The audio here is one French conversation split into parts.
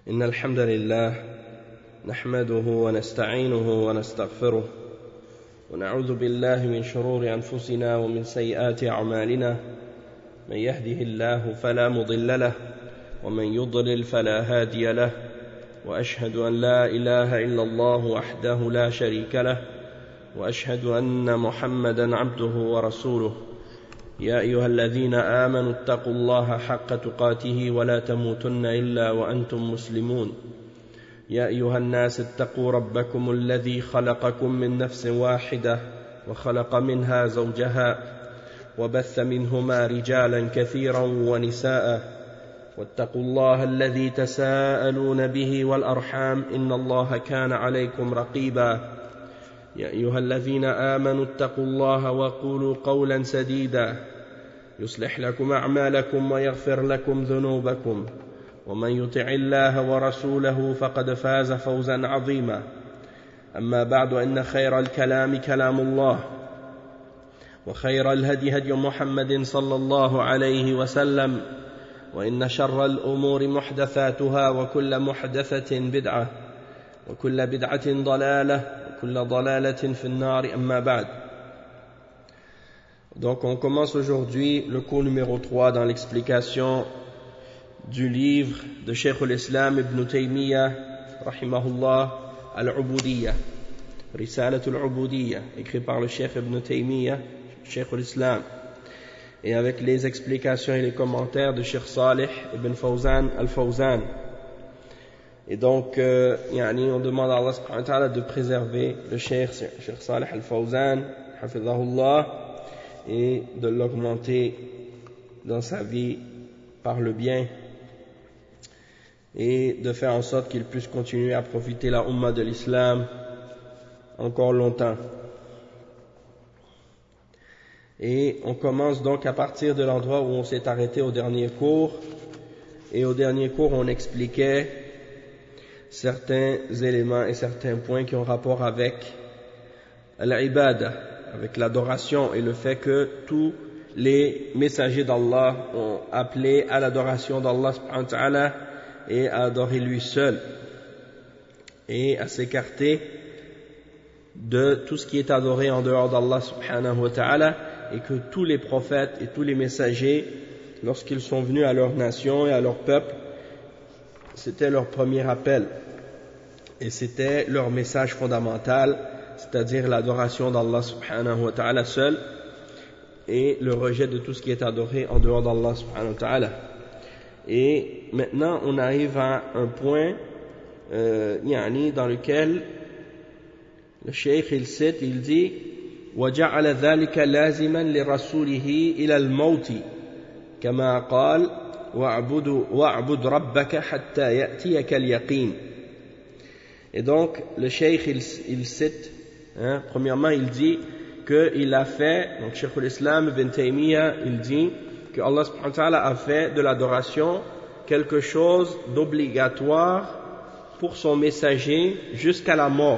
إن الحمد لله نحمده ونستعينه ونستغفره ونعوذ بالله من شرور أنفسنا ومن سيئات أعمالنا من يهده الله فلا مضل له ومن يضلل فلا هادي له وأشهد أن لا إله إلا الله وحده لا شريك له وأشهد أن محمدا عبده ورسوله يا أيها الذين آمنوا اتقوا الله حق تقاته ولا تموتن إلا وأنتم مسلمون يا أيها الناس اتقوا ربكم الذي خلقكم من نفس واحدة وخلق منها زوجها وبث منهما رجالا كثيرا ونساء واتقوا الله الذي تساءلون به والأرحام إن الله كان عليكم رقيبا يا أيها الذين آمنوا اتقوا الله وقولوا قولا سديدا يصلح لكم أعمالكم ويغفر لكم ذنوبكم ومن يطع الله ورسوله فقد فاز فوزا عظيما أما بعد إن خير الكلام كلام الله وخير الهدي هدي محمد صلى الله عليه وسلم وإن شر الأمور محدثاتها وكل محدثة بدعة وكل بدعة ضلالة وكل ضلالة في النار أما بعد. Donc on commence aujourd'hui le cours numéro 3 dans l'explication du livre de Cheikh al-Islam Ibn Taymiyyah rahimahullah al-Ubudiyya, Risalat al-Ubudiyya, écrit par le Cheikh Ibn Taymiyyah, Cheikh al-Islam, et avec les explications et les commentaires de Cheikh Salih Ibn Fawzan al-Fawzan. Et donc, on demande à Allah subhanahu wa ta'ala de préserver le Cheikh Salih al-Fawzan, hafidhahullah, et de l'augmenter dans sa vie par le bien, et de faire en sorte qu'il puisse continuer à profiter la Ummah de l'Islam encore longtemps. Et on commence donc à partir de l'endroit où on s'est arrêté au dernier cours. Et au dernier cours, on expliquait certains éléments et certains points qui ont rapport avec l'ibada, avec l'adoration, et le fait que tous les messagers d'Allah ont appelé à l'adoration d'Allah subhanahu wa ta'ala et à adorer lui seul et à s'écarter de tout ce qui est adoré en dehors d'Allah subhanahu wa ta'ala, et que tous les prophètes et tous les messagers, lorsqu'ils sont venus à leur nation et à leur peuple, c'était leur premier appel et c'était leur message fondamental, c'est-à-dire l'adoration d'Allah subhanahu wa ta'ala seul et le rejet de tout ce qui est adoré en dehors d'Allah subhanahu wa ta'ala. Et maintenant on arrive à un point dans lequel le cheikh il cite, il dit وجعل ذلك لازما لرسوله إلى الموت كما قال واعبد ربك حتى يأتيك اليقين. Et donc le cheikh il cite, premièrement il dit qu'il a fait, donc Cheikh al-Islam Ibn Taymiyyah il dit que Allah subhanahu wa ta'ala a fait de l'adoration quelque chose d'obligatoire pour son messager jusqu'à la mort.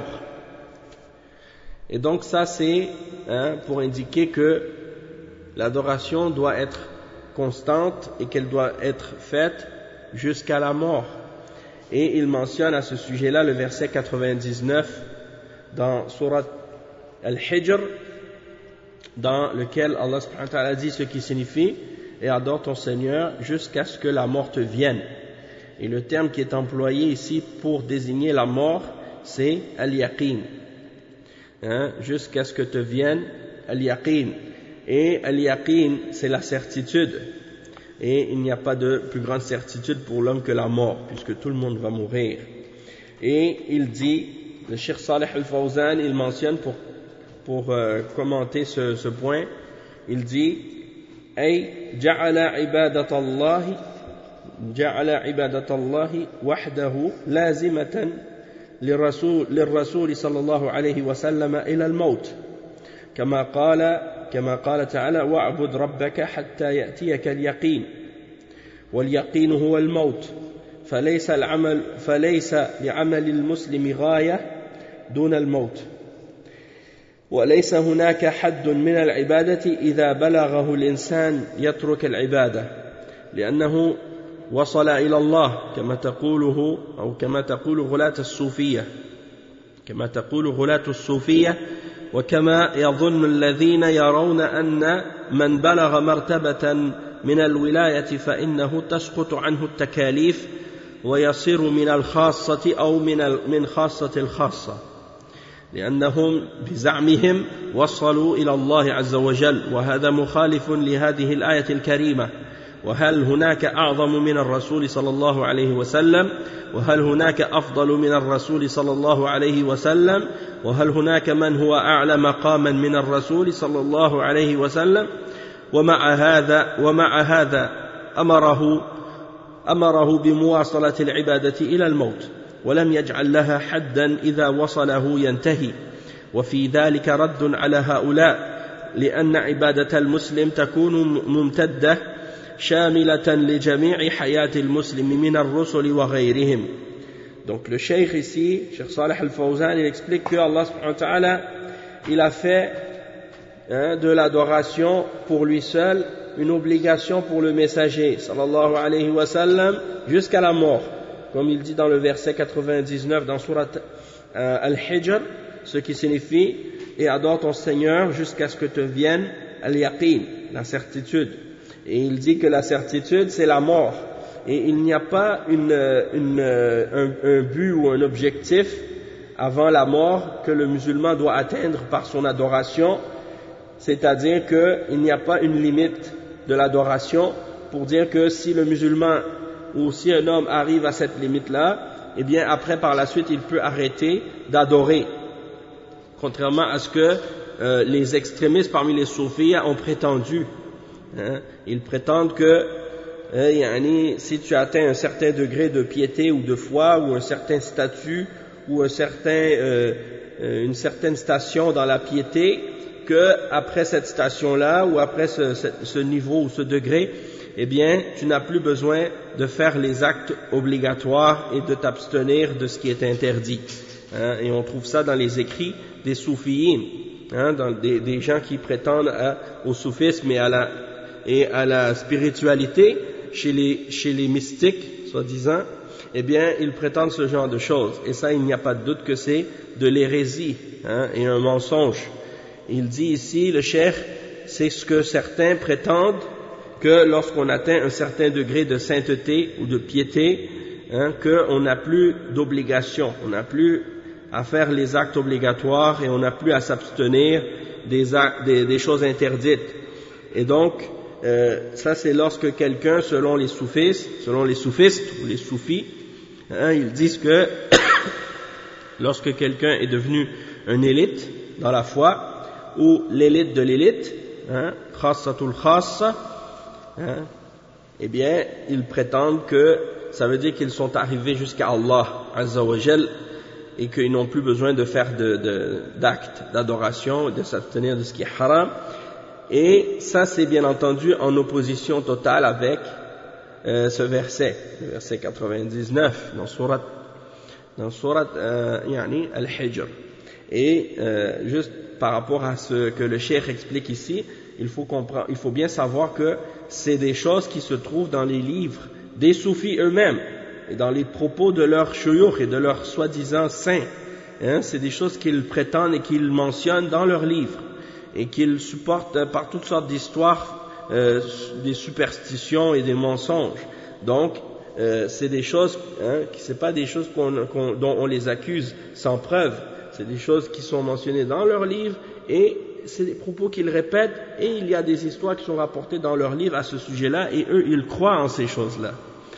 Et donc ça c'est pour indiquer que l'adoration doit être constante et qu'elle doit être faite jusqu'à la mort. Et il mentionne à ce sujet-là le verset 99 dans Surat Al-Hijr, dans lequel Allah subhanahu wa ta'ala dit ce qui signifie « Et adore ton Seigneur jusqu'à ce que la mort te vienne ». Et le terme qui est employé ici pour désigner la mort, c'est « al-yaqin ». Jusqu'à ce que te vienne al-yaqin. Et al-yaqin, c'est la certitude. Et il n'y a pas de plus grande certitude pour l'homme que la mort, puisque tout le monde va mourir. Et il dit, le Cheikh Salih al-Fawzan, il mentionne pour commenter ce point, il dit أي جعل عبادة الله وحده لازمة للرسول صلى الله عليه وسلم إلى الموت كما قال تعالى واعبد ربك حتى يأتيك اليقين واليقين هو الموت فليس لعمل المسلم غاية دون الموت وليس هناك حد من العبادة إذا بلغه الإنسان يترك العبادة لأنه وصل إلى الله كما تقوله أو كما تقول غلاة الصوفية وكما يظن الذين يرون أن من بلغ مرتبة من الولاية فإنه تسقط عنه التكاليف ويصير من الخاصة أو من خاصة الخاصة لأنهم بزعمهم وصلوا إلى الله عز وجل وهذا مخالف لهذه الآية الكريمة. وهل هناك أعظم من الرسول صلى الله عليه وسلم؟ وهل هناك أفضل من الرسول صلى الله عليه وسلم؟ وهل هناك من هو أعلى مقاما من الرسول صلى الله عليه وسلم؟ ومع هذا أمره بمواصلة العبادة إلى الموت ولم يجعل لها حدا إذا وصله ينتهي. وفي ذلك رد على هؤلاء لأن عبادة المسلم تكون ممتدة شاملة لجميع حياة المسلم من الرسل وغيرهم. Donc le cheikh ici, Cheikh Salih Al-Fawzan, il explique que Allah subhanahu wa ta'ala, il a fait de l'adoration pour lui seul une obligation pour le messager sallallahu alayhi wa sallam jusqu'à la mort, comme il dit dans le verset 99 dans surat Al-Hijr, ce qui signifie et adore ton Seigneur jusqu'à ce que te vienne al-yaqin, la certitude. Et il dit que la certitude c'est la mort et il n'y a pas un but ou un objectif avant la mort que le musulman doit atteindre par son adoration, c'est-à-dire qu'il n'y a pas une limite de l'adoration pour dire que si le musulman ou si un homme arrive à cette limite-là, eh bien après par la suite il peut arrêter d'adorer, contrairement à ce que les extrémistes parmi les soufis ont prétendu. Ils prétendent que si tu atteins un certain degré de piété ou de foi ou un certain statut ou une certaine station dans la piété, que après cette station-là ou après ce niveau ou ce degré, eh bien tu n'as plus besoin de faire les actes obligatoires et de t'abstenir de ce qui est interdit. Et on trouve ça dans les écrits des soufiyines, dans des gens qui prétendent au soufisme et à la spiritualité chez les mystiques, soi-disant, eh bien, ils prétendent ce genre de choses. Et ça, il n'y a pas de doute que c'est de l'hérésie et un mensonge. Il dit ici, le cheikh, c'est ce que certains prétendent, que lorsqu'on atteint un certain degré de sainteté ou de piété, qu'on n'a plus d'obligation, on n'a plus à faire les actes obligatoires et on n'a plus à s'abstenir des choses interdites. Et donc, ça c'est lorsque quelqu'un, selon les soufistes ou les soufis, ils disent que lorsque quelqu'un est devenu une élite dans la foi, ou l'élite de l'élite, khassatul khassa, eh bien ils prétendent que ça veut dire qu'ils sont arrivés jusqu'à Allah Azza wa Jal et qu'ils n'ont plus besoin de faire d'actes d'adoration, de s'abstenir de ce qui est haram. Et ça c'est bien entendu en opposition totale avec ce verset, le verset 99 dans surat Al-Hijr. Et juste par rapport à ce que le cheikh explique ici, il faut bien savoir que c'est des choses qui se trouvent dans les livres des soufis eux-mêmes et dans les propos de leurs shuyukh et de leurs soi-disant saints. C'est des choses qu'ils prétendent et qu'ils mentionnent dans leurs livres et qu'ils supportent par toutes sortes d'histoires, des superstitions et des mensonges. Donc c'est des choses, c'est pas des choses dont on les accuse sans preuve. C'est des choses qui sont mentionnées dans leurs livres et c'est des propos qu'ils répètent et il y a des histoires qui sont rapportées dans leurs livres à ce sujet-là et eux ils croient en ces choses-là.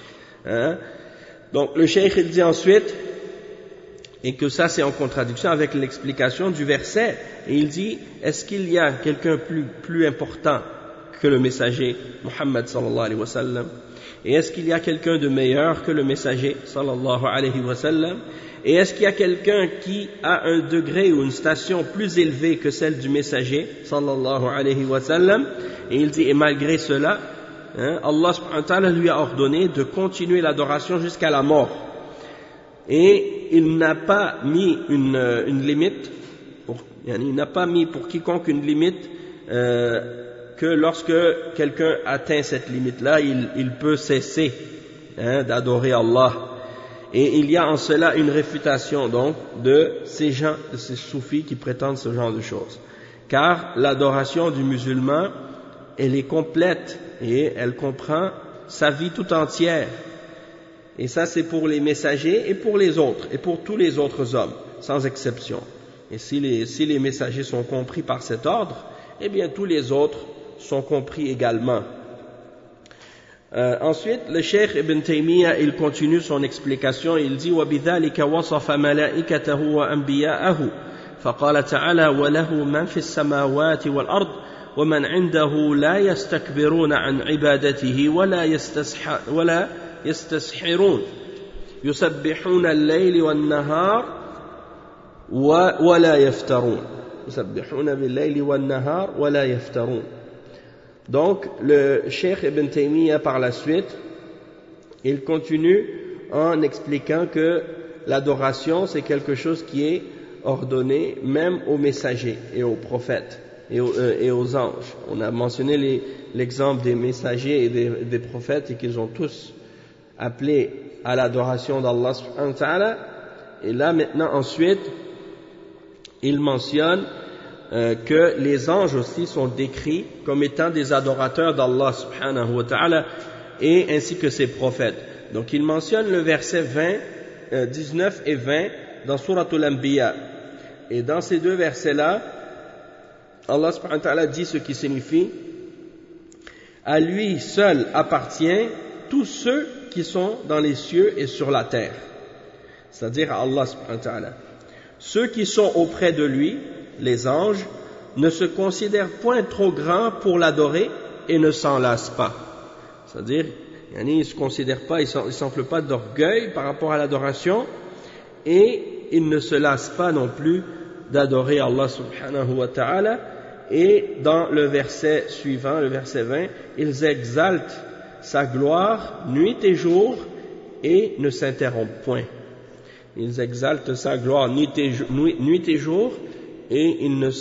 Donc le cheikh il dit ensuite, et que ça c'est en contradiction avec l'explication du verset, et il dit, est-ce qu'il y a quelqu'un plus important que le messager Muhammad sallallahu alayhi wa sallam? Et est-ce qu'il y a quelqu'un de meilleur que le messager sallallahu alayhi wa sallam? Et est-ce qu'il y a quelqu'un qui a un degré ou une station plus élevée que celle du messager sallallahu alayhi wa sallam? Et il dit, et malgré cela, Allah subhanahu wa ta'ala lui a ordonné de continuer l'adoration jusqu'à la mort. Et il n'a pas mis une limite, il n'a pas mis pour quiconque une limite que lorsque quelqu'un atteint cette limite-là, il peut cesser d'adorer Allah. Et il y a en cela une réfutation donc de ces gens, de ces soufis qui prétendent ce genre de choses. Car l'adoration du musulman, elle est complète et elle comprend sa vie tout entière. Et ça c'est pour les messagers et pour les autres, et pour tous les autres hommes, sans exception. Et si les messagers sont compris par cet ordre, eh bien tous les autres sont compris également. Ensuite, le Cheikh Ibn Taymiyyah, il continue son explication, il dit وَبِذَلِكَ وَصَفَ مَلَائِكَتَهُ وَأَنْبِيَاءَهُ فقال تعالى وله من في السماوات والأرض ومن عنده لا يستكبرون عن عبادته ولا يستسحرون يسبحون الليل والنهار ولا يفترون يسبحون بالليل والنهار ولا يفترون. Donc le Cheikh Ibn Taymiyyah par la suite, il continue en expliquant que l'adoration c'est quelque chose qui est ordonné même aux messagers et aux prophètes et aux anges. On a mentionné l'exemple des messagers et des prophètes et qu'ils ont tous appelé à l'adoration d'Allah subhanahu wa ta'ala. Et là maintenant ensuite, il mentionne que les anges aussi sont décrits comme étant des adorateurs d'Allah subhanahu wa ta'ala et ainsi que ses prophètes. Donc il mentionne le verset 19 et 20 dans Suratul Anbiya. Et dans ces deux versets-là, Allah subhanahu wa ta'ala dit ce qui signifie à lui seul appartient tous ceux qui sont dans les cieux et sur la terre. C'est-à-dire à Allah subhanahu wa ta'ala. Ceux qui sont auprès de lui, les anges, ne se considèrent point trop grands pour l'adorer et ne s'en lassent pas. C'est-à-dire, ils ne se considèrent pas, ils s'enflent pas d'orgueil par rapport à l'adoration et ils ne se lassent pas non plus d'adorer Allah subhanahu wa ta'ala. Et dans le verset suivant, le verset 20, ils exaltent sa gloire nuit et jour et ne s'interrompent point. Ils exaltent sa gloire nuit et jour et ils ne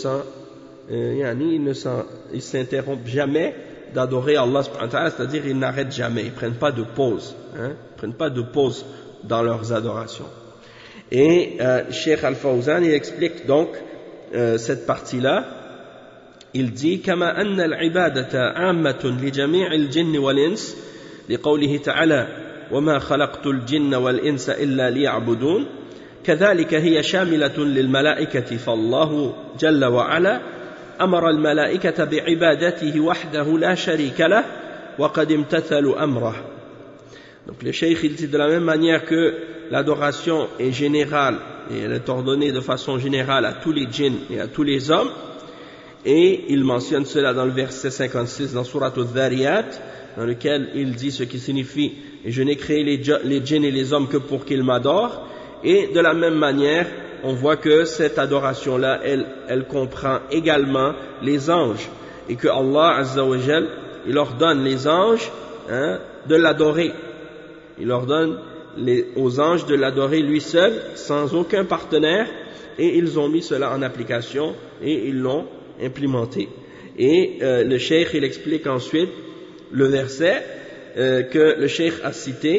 s'interrompent jamais d'adorer Allah subhanahu wa ta'ala, c'est-à-dire ils n'arrêtent jamais, ils prennent pas de pause, ils prennent pas de pause dans leurs adorations. Et Cheikh Al-Fawzan, il explique donc cette partie-là. Il dit كما أن العبادة عامة لجميع الجن والإنس لقوله تعالى وما خلقت الجن والإنس إلا ليعبدون كذلك هي شاملة للملائكة فالله جل وعلا أمر الملائكة بعبادته وحده لا شريك له وقد امتثلوا أمره. Donc le cheikh il dit de la même manière que l'adoration est générale et elle est ordonnée de façon générale à tous les djinns et à tous les hommes, et il mentionne cela dans le verset 56 dans Surat Al-Dhariyat, dans lequel il dit ce qui signifie « Et je n'ai créé les djinns et les hommes que pour qu'ils m'adorent ». Et de la même manière, on voit que cette adoration-là, elle comprend également les anges, et que Allah Azza wa Jal, il ordonne les anges de l'adorer. Il ordonne aux anges de l'adorer lui seul, sans aucun partenaire, et ils ont mis cela en application et ils l'ont implémenté. Et le cheikh il explique ensuite le verset que le cheikh a cité,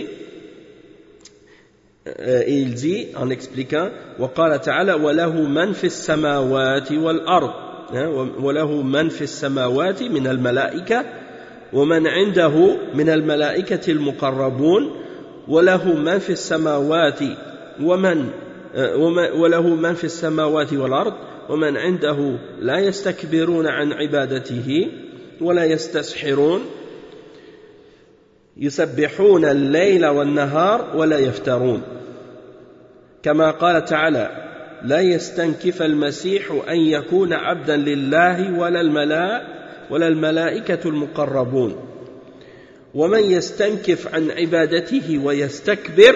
et il dit en expliquant وقال تعالى وله من في السماوات والأرض وله من في السماوات من الملائكة ومن عنده من الملائكة المقربون وله من في السماوات وله من في السماوات والأرض ومن عنده لا يستكبرون عن عبادته ولا يستسحرون يسبحون الليل والنهار ولا يفترون كما قال تعالى لا يستنكف المسيح أن يكون عبدا لله ولا الملائكة المقربون ومن يستنكف عن عبادته ويستكبر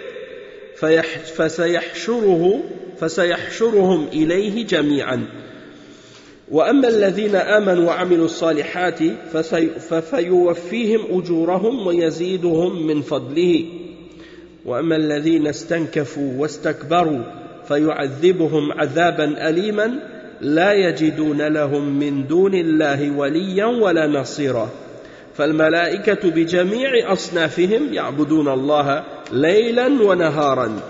فسيحشرهم إليه جميعا وأما الذين آمنوا وعملوا الصالحات فسيوفيهم أجورهم ويزيدهم من فضله وأما الذين استنكفوا واستكبروا فيعذبهم عذابا أليما لا يجدون لهم من دون الله وليا ولا نصيرا فالملائكة بجميع أصنافهم يعبدون الله ليلا ونهارا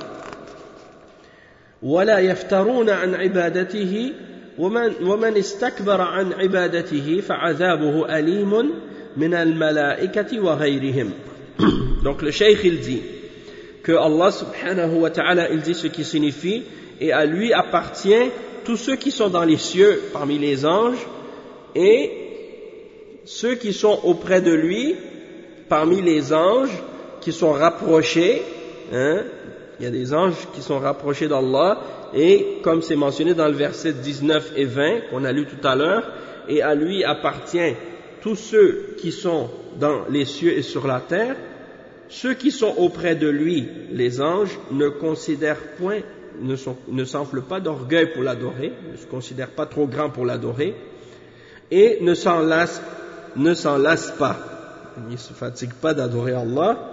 ولا يفترون عن عبادته ومن استكبر عن عبادته فعذابه أليم من الملائكة وغيرهم. Donc le cheikh il dit que Allah subhanahu wa ta'ala il dit ce qui signifie et à lui appartient tous ceux qui sont dans les cieux parmi les anges et ceux qui sont auprès de lui parmi les anges qui sont rapprochés, il y a des anges qui sont rapprochés d'Allah et comme c'est mentionné dans le verset 19 et 20 qu'on a lu tout à l'heure, et à lui appartient tous ceux qui sont dans les cieux et sur la terre, ceux qui sont auprès de lui, les anges, ne considèrent point, ne s'enflent pas d'orgueil pour l'adorer, ne se considèrent pas trop grands pour l'adorer, et ne s'en lassent pas. Ils ne se fatiguent pas d'adorer Allah.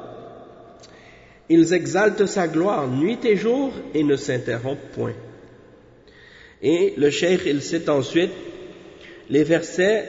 Ils exaltent sa gloire nuit et jour et ne s'interrompent point. Et le cheikh, il cite ensuite les versets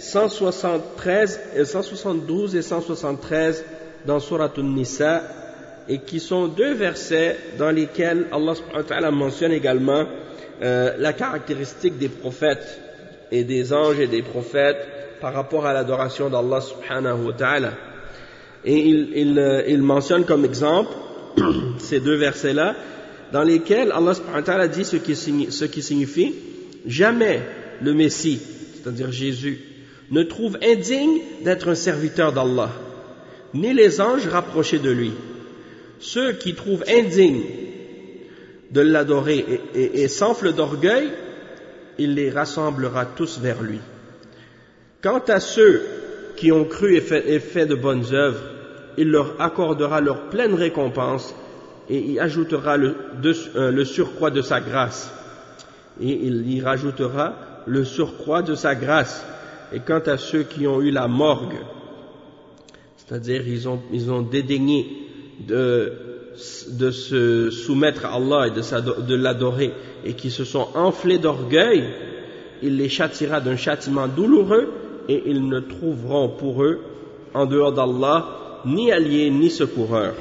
172 et 173 dans Surat An-Nisa, et qui sont deux versets dans lesquels Allah subhanahu wa ta'ala mentionne également la caractéristique des prophètes et des anges et des prophètes par rapport à l'adoration d'Allah subhanahu wa ta'ala. Et il mentionne comme exemple ces deux versets-là dans lesquels Allah subhanahu wa ta'ala dit ce qui signifie jamais le Messie, c'est-à-dire Jésus, ne trouve indigne d'être un serviteur d'Allah, ni les anges rapprochés de lui. Ceux qui trouvent indigne de l'adorer et s'enflent d'orgueil, il les rassemblera tous vers lui. Quant à ceux qui ont cru et fait de bonnes œuvres, il leur accordera leur pleine récompense et y ajoutera le surcroît de sa grâce. Et il y rajoutera le surcroît de sa grâce. Et quant à ceux qui ont eu la morgue, c'est-à-dire ils ont dédaigné de se soumettre à Allah et de l'adorer, et qui se sont enflés d'orgueil, il les châtiera d'un châtiment douloureux, et ils ne trouveront pour eux, en dehors d'Allah, ni alliés ni secoureurs.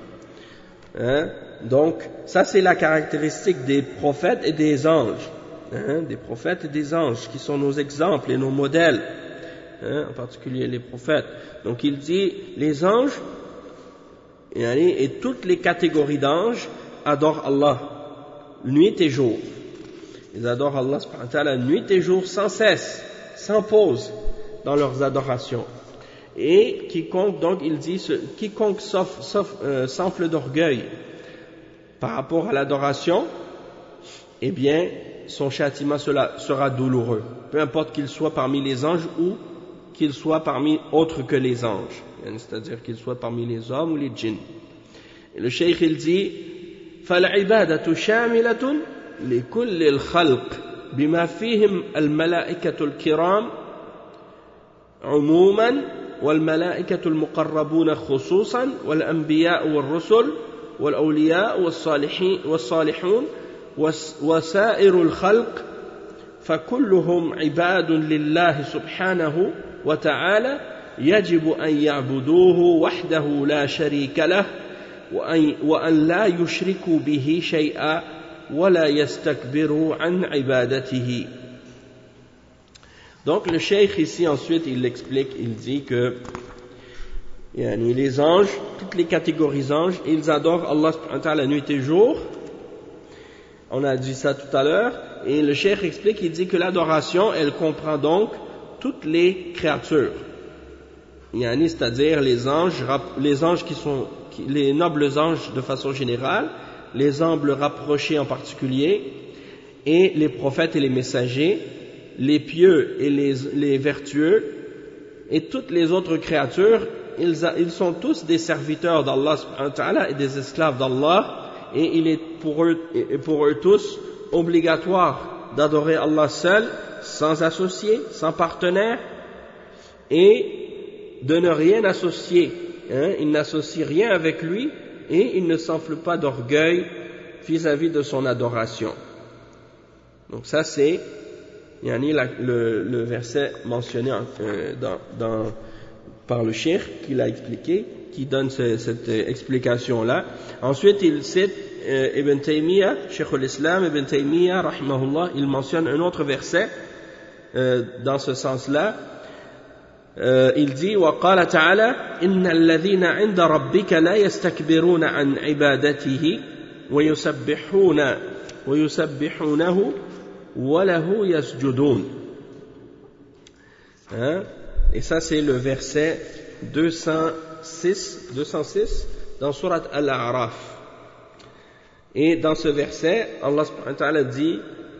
Donc, ça c'est la caractéristique des prophètes et des anges. Des prophètes et des anges qui sont nos exemples et nos modèles, en particulier les prophètes. Donc il dit, les anges et toutes les catégories d'anges adorent Allah nuit et jour. Ils adorent Allah subhanahu wa ta'ala nuit et jour sans cesse, sans pause dans leurs adorations. Et quiconque, donc il dit, quiconque s'enfle d'orgueil par rapport à l'adoration, eh bien son châtiment sera douloureux, peu importe qu'il soit parmi les anges ou qu'il soit parmi autres que les anges, c'est-à-dire qu'il soit parmi les hommes ou les djinns. Et le cheikh il dit فَالْعِبَادَةُ شَامِلَةٌ لِكُلِّ الْخَلْقِ بِمَا فِيهِمْ الْمَلَائِكَةُ الْكِرَامِ عموما والملائكة المقربون خصوصا والأنبياء والرسل والأولياء والصالحون وسائر الخلق فكلهم عباد لله سبحانه وتعالى يجب أن يعبدوه وحده لا شريك له وأن لا يشركوا به شيئا ولا يستكبروا عن عبادته. Donc le cheikh ici ensuite il l'explique, il dit que les anges, toutes les catégories d'anges, ils adorent Allah subhanahu wa ta'ala nuit et jour. On a dit ça tout à l'heure, et le cheikh explique, il dit que l'adoration, elle comprend donc toutes les créatures, c'est-à-dire les anges les nobles anges de façon générale, les anges rapprochés en particulier, et les prophètes et les messagers, les pieux et les vertueux, et toutes les autres créatures, ils sont tous des serviteurs d'Allah subhanahu wa ta'ala et des esclaves d'Allah. Et il est pour eux tous obligatoire d'adorer Allah seul, sans associé, sans partenaire, et de ne rien associer. Il n'associe rien avec lui, et il ne s'enfle pas d'orgueil vis-à-vis de son adoration. Donc ça c'est le verset mentionné par le cheikh qui l'a expliqué, qui donne cette explication-là. Ensuite, il cite Ibn Taymiyyah, Cheikh al-Islam, Ibn Taymiyyah, rahimahullah, il mentionne un autre verset dans ce sens-là. Il dit وقال تعالى إن الذين عند ربك لا يستكبرون عن عبادته ويسبحونه وله يسجدون. Et ça c'est le verset 206 dans Surat Al-A'raf. Et dans ce verset, Allah subhanahu wa ta'ala dit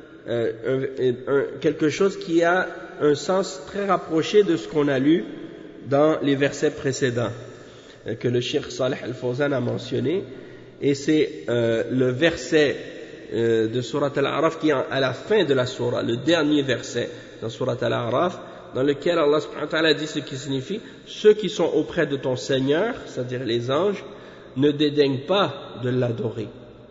quelque chose qui a un sens très rapproché de ce qu'on a lu dans les versets précédents que le Cheikh Salih Al-Fawzan a mentionné, et c'est le verset de Surat Al-A'raf qui est à la fin de la Surah, le dernier verset dans Surat Al-A'raf, dans lequel Allah subhanahu wa ta'ala dit ce qui signifie: ceux qui sont auprès de ton Seigneur, c'est-à-dire les anges, ne dédaignent pas de l'adorer,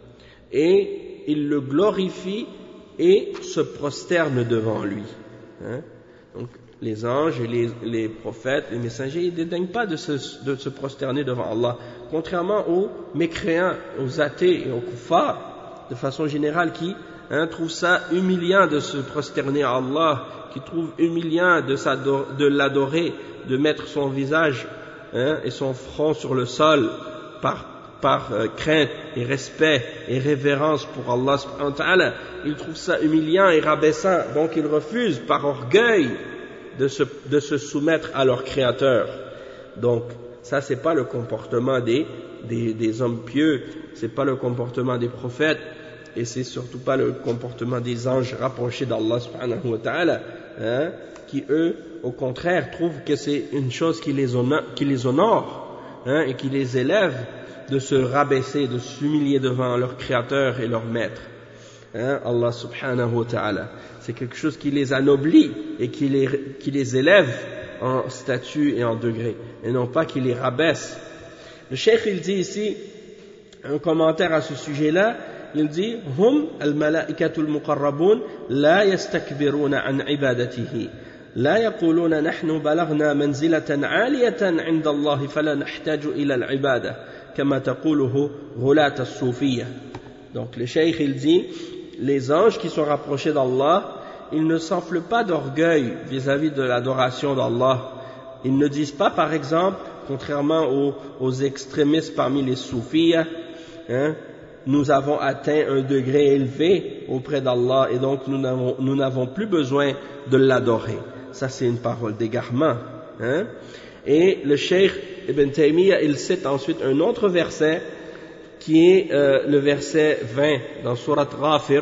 et ils le glorifient et se prosternent devant lui. Donc les anges et les prophètes, les messagers, ils ne dédaignent pas de se prosterner devant Allah, contrairement aux mécréants, aux athées et aux kuffars de façon générale, qui trouvent ça humiliant de se prosterner à Allah, qui trouvent humiliant de l'adorer, de mettre son visage et son front sur le sol par crainte et respect et révérence pour Allah subhanahu wa ta'ala. Ils trouvent ça humiliant et rabaissant, donc ils refusent par orgueil de se soumettre à leur Créateur. Donc ça, c'est pas le comportement des hommes pieux, c'est pas le comportement des prophètes, et c'est surtout pas le comportement des anges rapprochés d'Allah subhanahu wa ta'ala, qui eux, au contraire, trouvent que c'est une chose qui les honore, et qui les élève, de se rabaisser, de s'humilier devant leur Créateur et leur Maître, Allah subhanahu wa ta'ala. C'est quelque chose qui les anoblit et qui les élève en statut et en degré, et non pas qui les rabaisse. Le cheikh, il dit ici un commentaire à ce sujet-là, il dit: hum al-malaikatul muqarrabun la yastakbiruna an ibadatihi la yaquluna nahnu balagna manzilatan 'aliyatan 'inda Allah fala nahtaju ila al-ibadah kama taquluhu ghulat as-soufiyya. Donc le cheikh, il dit, les anges qui sont rapprochés d'Allah, ils ne s'enflent pas d'orgueil vis-à-vis de l'adoration d'Allah. Ils ne disent pas, par exemple, contrairement aux extrémistes parmi les soufis, nous avons atteint un degré élevé auprès d'Allah et donc nous n'avons plus besoin de l'adorer. Ça, c'est une parole d'égarement. Et le cheikh Ibn Taymiyyah, il cite ensuite un autre verset qui est le verset 20 dans Surat Ghafir.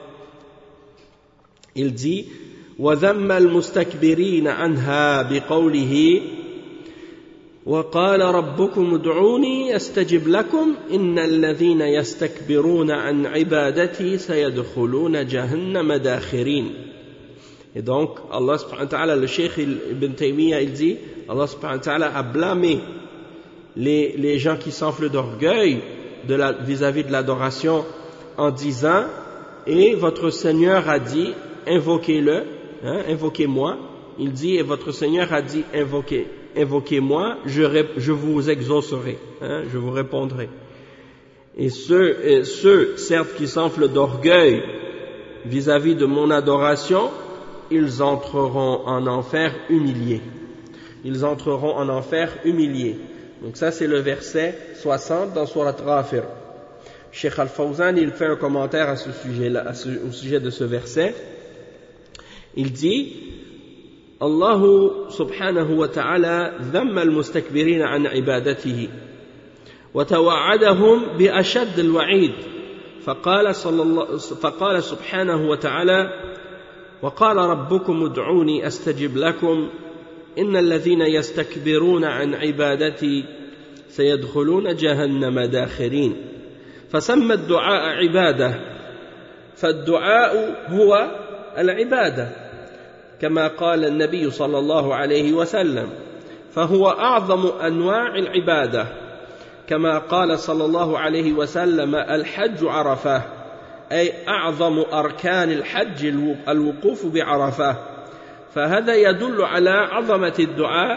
Il dit: وَذَمَّ الْمُسْتَكْبِرِينَ عَنْهَا بِقَوْلِهِ وَقَالَ رَبُّكُمُ ادْعُونِي أَسْتَجِبْ لَكُمْ إِنَّ الَّذِينَ يَسْتَكْبِرُونَ عَنْ عِبَادَتِي سَيَدْخُلُونَ جَهَنَّمَ دَاخِرِينَ. Et donc, Allah subhanahu wa ta'ala, le cheikh Ibn Taymiyyah, il dit, Allah subhanahu wa ta'ala a blâmé les gens qui s'enflent d'orgueil vis-à-vis de l'adoration en disant: et votre Seigneur a dit, invoquez-le, invoquez-moi. Il dit, et votre Seigneur a dit, invoquez-moi, je vous exaucerai, je vous répondrai. Et ceux, certes, qui s'enflent d'orgueil vis-à-vis de mon adoration, ils entreront en enfer humiliés. Ils entreront en enfer humiliés. Donc ça, c'est le verset 60 dans Surat Ghafir. Cheikh Al-Fawzan, il fait un commentaire à ce sujet-là, au sujet de ce verset. Il dit: Allah subhanahu wa ta'ala dhamma al-mustakbirina an ibadatihi wa tawa'adahum bi ashad al-wa'id faqala subhanahu wa ta'ala وقال ربكم ادعوني أستجب لكم إن الذين يستكبرون عن عبادتي سيدخلون جهنم داخرين. فسمى الدعاء عبادة، فالدعاء هو العبادة كما قال النبي صلى الله عليه وسلم، فهو أعظم أنواع العبادة كما قال صلى الله عليه وسلم: الحج عرفة، أي أعظم أركان الحج الوقوف بعرفة. فهذا يدل على عظمة الدعاء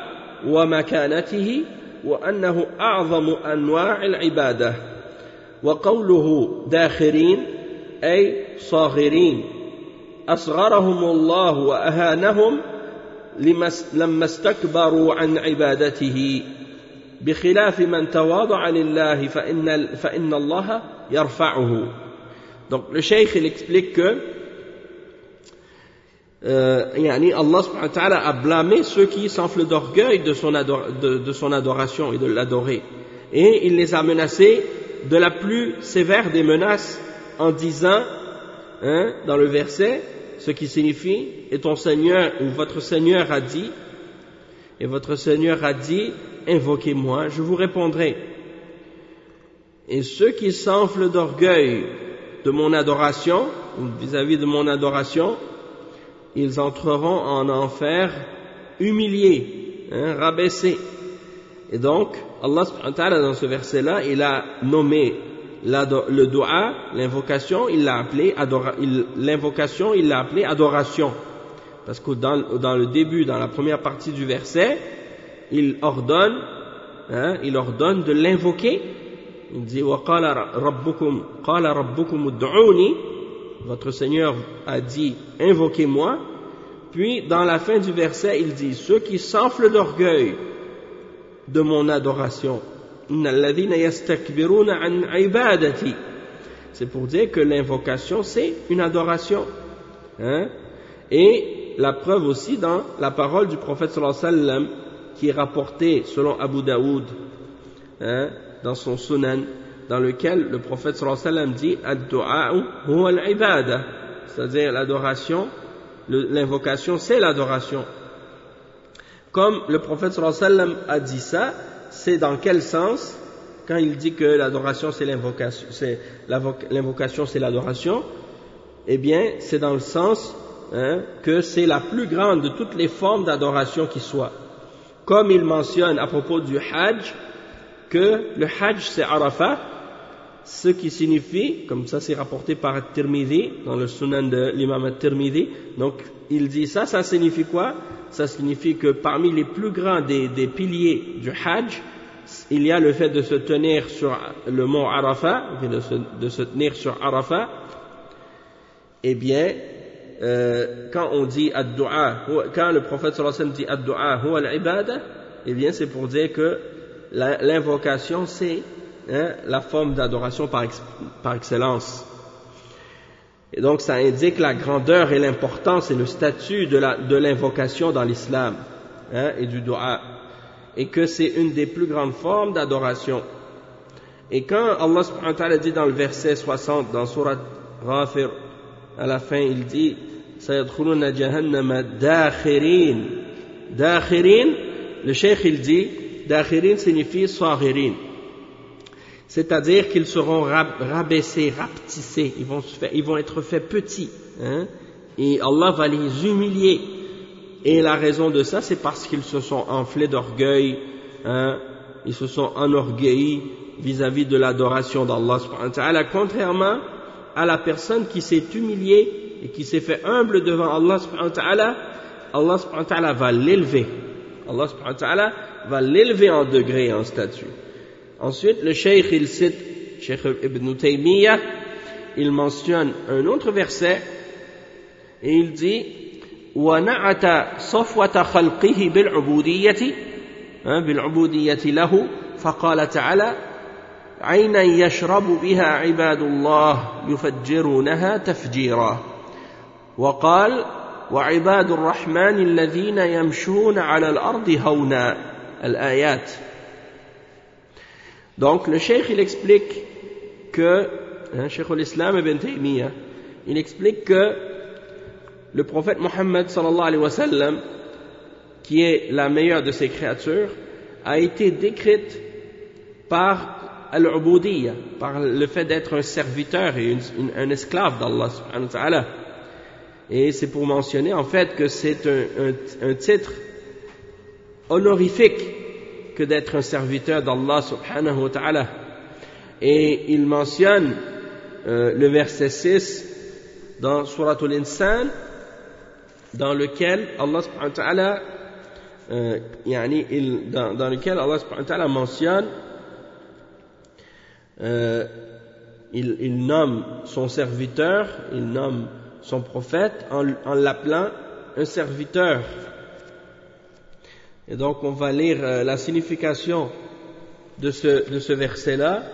ومكانته وأنه أعظم أنواع العبادة. وقوله داخرين أي صاغرين أصغرهم الله وأهانهم لما استكبروا عن عبادته بخلاف من تواضع لله فإن الله يرفعه. Donc le cheikh il explique que Allah subhanahu wa ta'ala a blâmé ceux qui s'enflent d'orgueil de son adoration et de l'adorer, et il les a menacés de la plus sévère des menaces en disant dans le verset, ce qui signifie et ton Seigneur ou votre Seigneur a dit, invoquez-moi, je vous répondrai. Et ceux qui s'enflent d'orgueil de mon adoration, vis-à-vis de mon adoration, ils entreront en enfer humiliés, rabaissés. Et donc, Allah subhanahu wa ta'ala dans ce verset-là, il a nommé le dua, l'invocation, il l'a appelé adoration. Parce que dans le début, dans la première partie du verset, il ordonne de l'invoquer. Il dit wa qala rabbukum ud'uni, votre Seigneur a dit invoquez-moi. Puis dans la fin du verset, il dit ceux qui s'enflent d'orgueil de mon adoration, c'est pour dire que l'invocation c'est une adoration, et la preuve aussi dans la parole du prophète sallallahu alayhi wa sallam qui est rapportée selon Abu Daoud dans son Sunan, dans lequel le prophète sallallahu alayhi wa sallam dit ad-du'a huwa al-ibada, c'est-à-dire l'adoration, l'invocation c'est l'adoration. Comme le prophète sallallahu alayhi wa sallam a dit ça, c'est dans quel sens? Quand il dit que l'adoration c'est l'invocation c'est l'adoration, eh bien c'est dans le sens que c'est la plus grande de toutes les formes d'adoration qui soit. Comme il mentionne à propos du Hajj, que le Hajj c'est Arafat, ce qui signifie, comme ça c'est rapporté par At-Tirmidhi, dans le Sunan de l'imam At-Tirmidhi, donc il dit ça signifie quoi? Ça signifie que parmi les plus grands des piliers du Hajj, il y a le fait de se tenir sur le mont Arafat, de se tenir sur Arafat. Eh bien, quand on dit ad-du'a, quand le prophète sallallahu alayhi wa sallam dit ad-du'a huwa al-ibada, eh bien c'est pour dire que l'invocation c'est la forme d'adoration par excellence. Et donc ça indique la grandeur et l'importance et le statut de l'invocation dans l'islam et du dua, et que c'est une des plus grandes formes d'adoration. Et quand Allah subhanahu wa ta'ala dit dans le verset 60 dans Surat Ghafir, à la fin il dit sayadkhuluna jahannama dakhirin. Dakhirin, le cheikh il dit dakhirin signifie saghirin, c'est-à-dire qu'ils seront rabaissés, rapetissés, ils vont être faits petits, et Allah va les humilier. Et la raison de ça, c'est parce qu'ils se sont enflés d'orgueil, ils se sont enorgueillis vis-à-vis de l'adoration d'Allah subhanahu wa ta'ala, contrairement à la personne qui s'est humiliée et qui s'est fait humble devant Allah subhanahu wa ta'ala. Allah subhanahu wa ta'ala va l'élever. Allah subhanahu wa ta'ala va l'élever en degré et en statut. Ensuite, le cheikh, il cite Cheikh Ibn Taymiyyah, il mentionne un autre verset, et il dit وَنَعَتَ صَفْوَةَ خَلْقِهِ بِالْعُبُودِيَّةِ لَهُ فَقَالَ تَعَالَى عَيْنًا يَشْرَبُ بِهَا عِبَادُ اللَّهِ يُفَجِّرُونَهَا تَفْجِيرًا وقال وعباد الرحمن الذين يمشون على الأرض هونا الآيات. Donc le cheikh il explique que Cheikh al-Islam ibn Taymiyyah il explique que le prophète Mohammed sallallahu alayhi wa sallam, qui est la meilleure de ses créatures, a été décrite par al-ubudiyya, par le fait d'être un serviteur et un esclave d'Allah subhanahu wa ta'ala. Et c'est pour mentionner en fait que c'est un titre honorifique que d'être un serviteur d'Allah subhanahu wa ta'ala. Et il mentionne le verset 6 dans Surat al-Insan, dans lequel Allah subhanahu wa ta'ala dans lequel Allah subhanahu wa ta'ala mentionne, il nomme son serviteur, il nomme son prophète en l'appelant un serviteur. Et donc on va lire la signification de ce verset-là.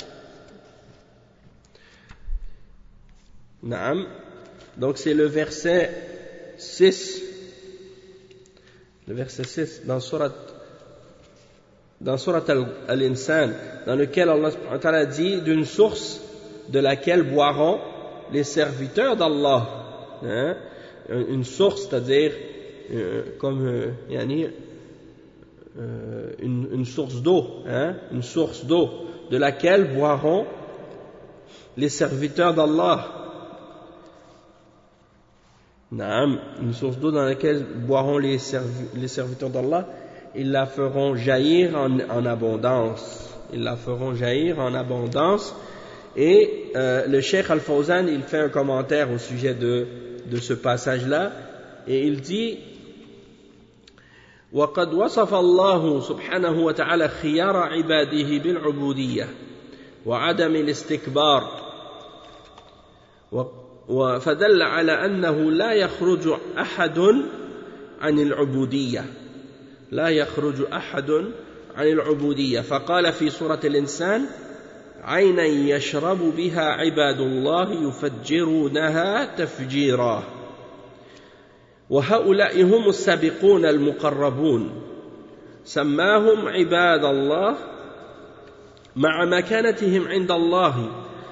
Naam. Donc c'est le verset 6. Le verset 6 dans Surat Al-Insan, dans lequel Allah subhanahu wa ta'ala dit d'une source de laquelle boiront les serviteurs d'Allah. Hein? Une source, c'est-à-dire une source d'eau, hein? Une source d'eau de laquelle boiront les serviteurs d'Allah. Naam, une source d'eau dans laquelle boiront les serviteurs d'Allah, ils la feront jaillir en abondance. Ils la feront jaillir en abondance. Et le Cheikh Al-Fawzan, il fait un commentaire au sujet de ce passage-là, et il dit: وقد وصف الله سبحانه وتعالى خيار عباده بالعبودية وعدم الاستكبار فدل على أنه لا يخرج أحد عن العبودية فقال في سورة الإنسان: عينا يشرب بها عباد الله يفجرونها تفجيرا وهؤلاء هم السابقون المقربون سماهم عباد الله مع مكانتهم عند الله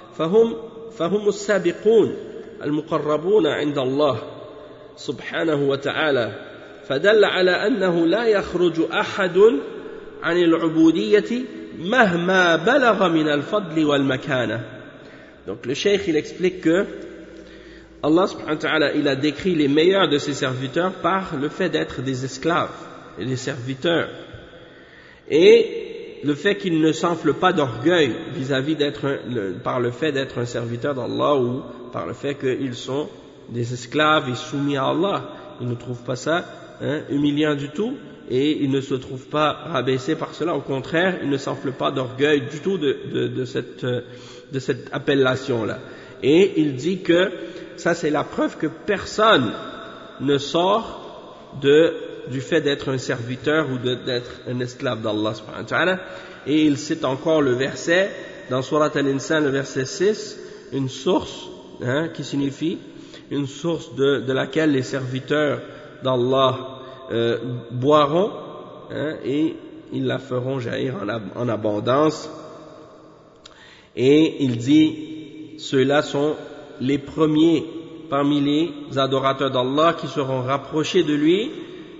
فهم السابقون المقربون عند الله سبحانه وتعالى فدل على أنه لا يخرج أحد عن العبودية مهما بلغ من الفضل والمكانة. Donc le cheikh il explique que Allah subhanahu wa ta'ala il a décrit les meilleurs de ses serviteurs par le fait d'être des esclaves et des serviteurs, et le fait qu'ils ne s'enflent pas d'orgueil vis-à-vis par le fait d'être un serviteur d'Allah, ou par le fait qu'ils sont des esclaves et soumis à Allah. Ils ne trouvent pas ça humiliant du tout, et ils ne se trouvent pas rabaissés par cela. Au contraire, ils ne s'enflent pas d'orgueil du tout de cette appellation-là. Et il dit que ça c'est la preuve que personne ne sort du fait d'être un serviteur ou d'être un esclave d'Allah subhanahu wa ta'ala. Et il cite encore le verset dans Surat Al-Insan, le verset 6, une source qui signifie une source de laquelle les serviteurs d'Allah boiront, et ils la feront jaillir en abondance. Et il dit: ceux-là sont les premiers parmi les adorateurs d'Allah qui seront rapprochés de lui,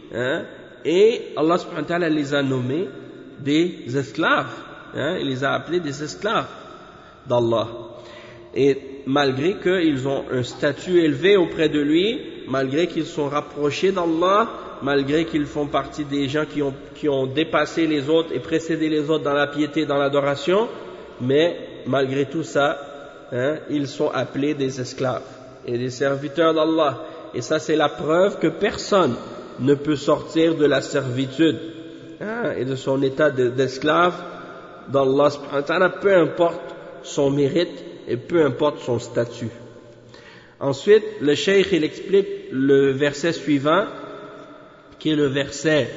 et Allah subhanahu wa ta'ala les a nommés des esclaves, il les a appelés des esclaves d'Allah. Et malgré qu'ils ont un statut élevé auprès de lui, malgré qu'ils sont rapprochés d'Allah, malgré qu'ils font partie des gens qui ont dépassé les autres et précédé les autres dans la piété, dans l'adoration, mais malgré tout ça, ils sont appelés des esclaves et des serviteurs d'Allah. Et ça c'est la preuve que personne ne peut sortir de la servitude et de son état d'esclave d'Allah subhanahu wa ta'ala, peu importe son mérite et peu importe son statut. Ensuite, le cheikh il explique le verset suivant, qui est le verset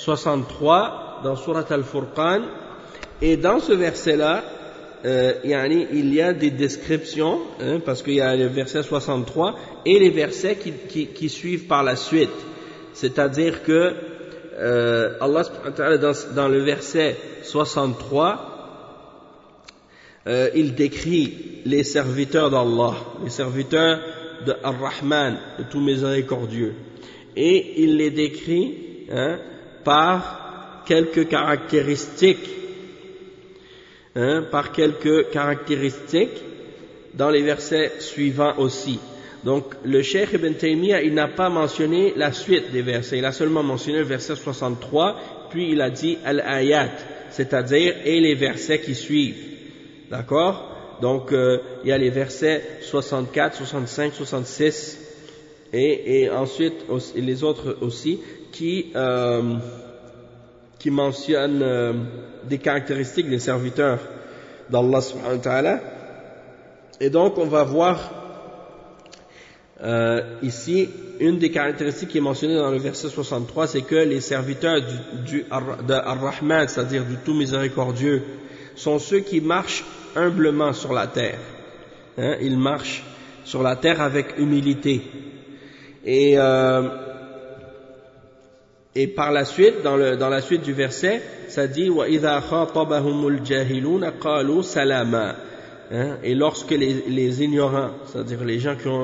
63 dans Surat Al-Furqan. Et dans ce verset-là, il y a des descriptions, parce qu'il y a le verset 63 et les versets qui suivent par la suite. C'est-à-dire que Allah subhanahu wa ta'ala dans le verset 63, il décrit les serviteurs d'Allah, les serviteurs de Ar-Rahman, de tout miséricordieux, et il les décrit par quelques caractéristiques, dans les versets suivants aussi. Donc le Cheikh Ibn Taymiyyah il n'a pas mentionné la suite des versets, il a seulement mentionné le verset 63, puis il a dit al-ayat, c'est-à-dire et les versets qui suivent. D'accord? Donc il y a les versets 64, 65, 66 et ensuite les autres aussi qui mentionnent des caractéristiques des serviteurs d'Allah subhanahu wa ta'ala. Et donc on va voir ici une des caractéristiques qui est mentionnée dans le verset 63, c'est que les serviteurs de Ar-Rahman, c'est-à-dire du tout miséricordieux, sont ceux qui marchent humblement sur la terre. Ils marchent sur la terre avec humilité. Et par la suite, dans la suite du verset, ça dit وَإِذَا خَاطَبَهُمُ الْجَاهِلُونَ قَالُوا سَلَامًا. Et lorsque les ignorants, c'est-à-dire les gens qui ont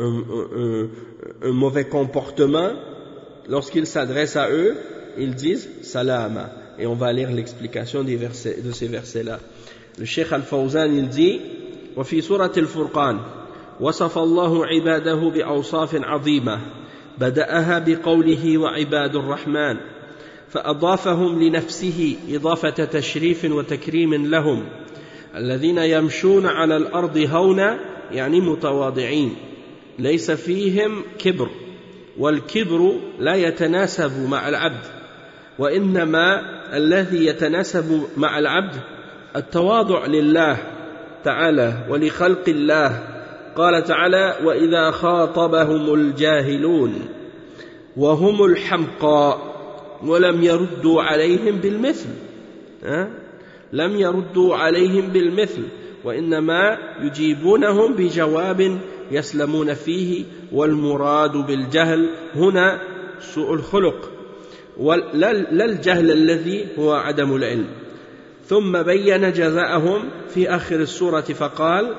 un mauvais comportement, lorsqu'ils s'adressent à eux, ils disent salama. Et on va lire l'explication de ces versets-là. Le Cheikh Al-Fawzan, il dit وفي سورة الفرقان وصف الله عباده بأوصاف عظيمة بدأها بقوله وعباد الرحمن فأضافهم لنفسه إضافة تشريف وتكريم لهم الذين يمشون على الأرض هونا يعني متواضعين ليس فيهم كبر والكبر لا يتناسب مع العبد وإنما الذي يتناسب مع العبد التواضع لله تعالى ولخلق الله قال تعالى وإذا خاطبهم الجاهلون وهم الحمقى ولم يردوا عليهم بالمثل لم يردوا عليهم بالمثل وإنما يجيبونهم بجواب يسلمون فيه والمراد بالجهل هنا سوء الخلق لا الجهل الذي هو عدم العلم. ثم بين جزاءهم في آخر السورة فقال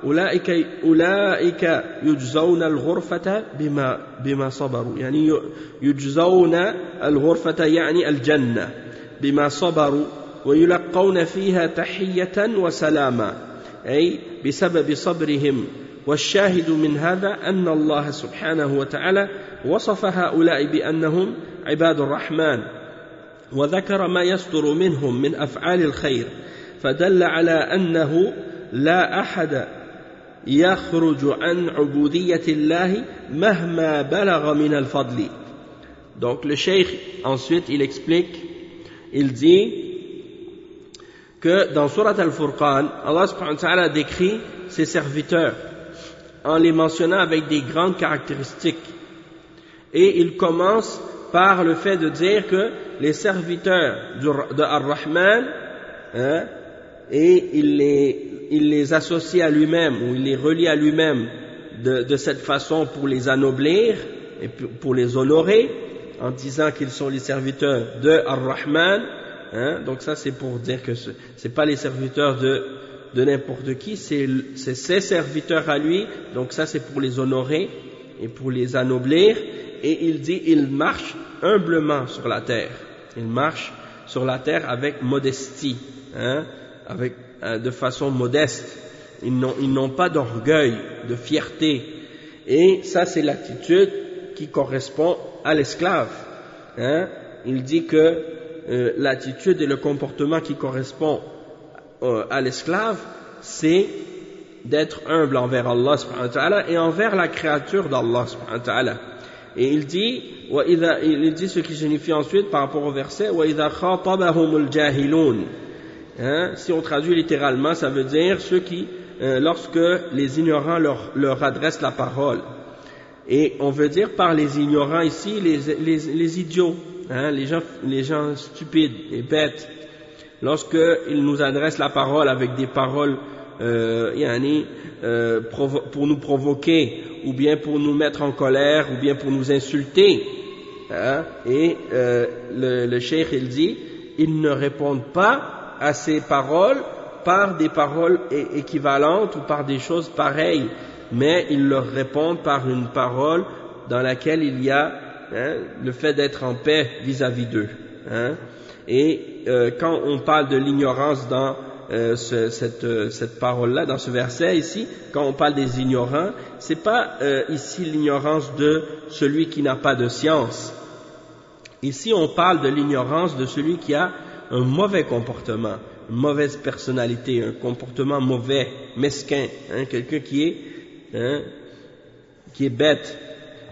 أولئك يجزون الغرفة بما صبروا يعني يجزون الغرفة يعني الجنة بما صبروا ويلقون فيها تحية وسلاما أي بسبب صبرهم. والشاهد من هذا أن الله سبحانه وتعالى وصف هؤلاء بأنهم عباد الرحمن وذكر ما يصدر منهم من أفعال الخير فدل على أنه لا أحد يخرج عن عبودية الله مهما بلغ من الفضل. Donc le cheikh ensuite il explique, il dit que dans Surat Al-Furqan, Allah subhanahu wa ta'ala décrit ses serviteurs en les mentionnant avec des grandes caractéristiques. Et il commence par le fait de dire que les serviteurs de Ar-Rahman, et il les associe à lui-même, ou il les relie à lui-même de cette façon pour les anoblir et pour les honorer, en disant qu'ils sont les serviteurs de Ar-Rahman. Donc ça c'est pour dire que c'est pas les serviteurs de n'importe qui, c'est ses serviteurs à lui, donc ça c'est pour les honorer et pour les anoblir. Et il dit, ils marchent humblement sur la terre, ils marchent sur la terre avec modestie, de façon modeste, ils n'ont pas d'orgueil, de fierté, et ça c'est l'attitude qui correspond à l'esclave. Il dit que l'attitude et le comportement qui correspond à l'esclave, c'est d'être humble envers Allah subhanahu wa ta'ala et envers la créature d'Allah subhanahu wa ta'ala. Et il dit ce qui signifie ensuite par rapport au verset وَإِذَا خَاطَبَهُمُ الْجَاهِلُونَ. Si on traduit littéralement, ça veut dire ceux qui, lorsque les ignorants leur adressent la parole. Et on veut dire par les ignorants ici les idiots, les gens stupides et bêtes. Lorsqu'ils nous adressent la parole avec des paroles pour nous provoquer, ou bien pour nous mettre en colère, ou bien pour nous insulter, et le cheikh il dit, ils ne répondent pas à ces paroles par des paroles équivalentes ou par des choses pareilles, mais ils leur répondent par une parole dans laquelle il y a le fait d'être en paix vis-à-vis d'eux. Et quand on parle de l'ignorance dans cette parole-là, dans ce verset ici, quand on parle des ignorants, c'est pas ici l'ignorance de celui qui n'a pas de science. Ici, on parle de l'ignorance de celui qui a un mauvais comportement, une mauvaise personnalité, un comportement mauvais, mesquin, quelqu'un qui est bête.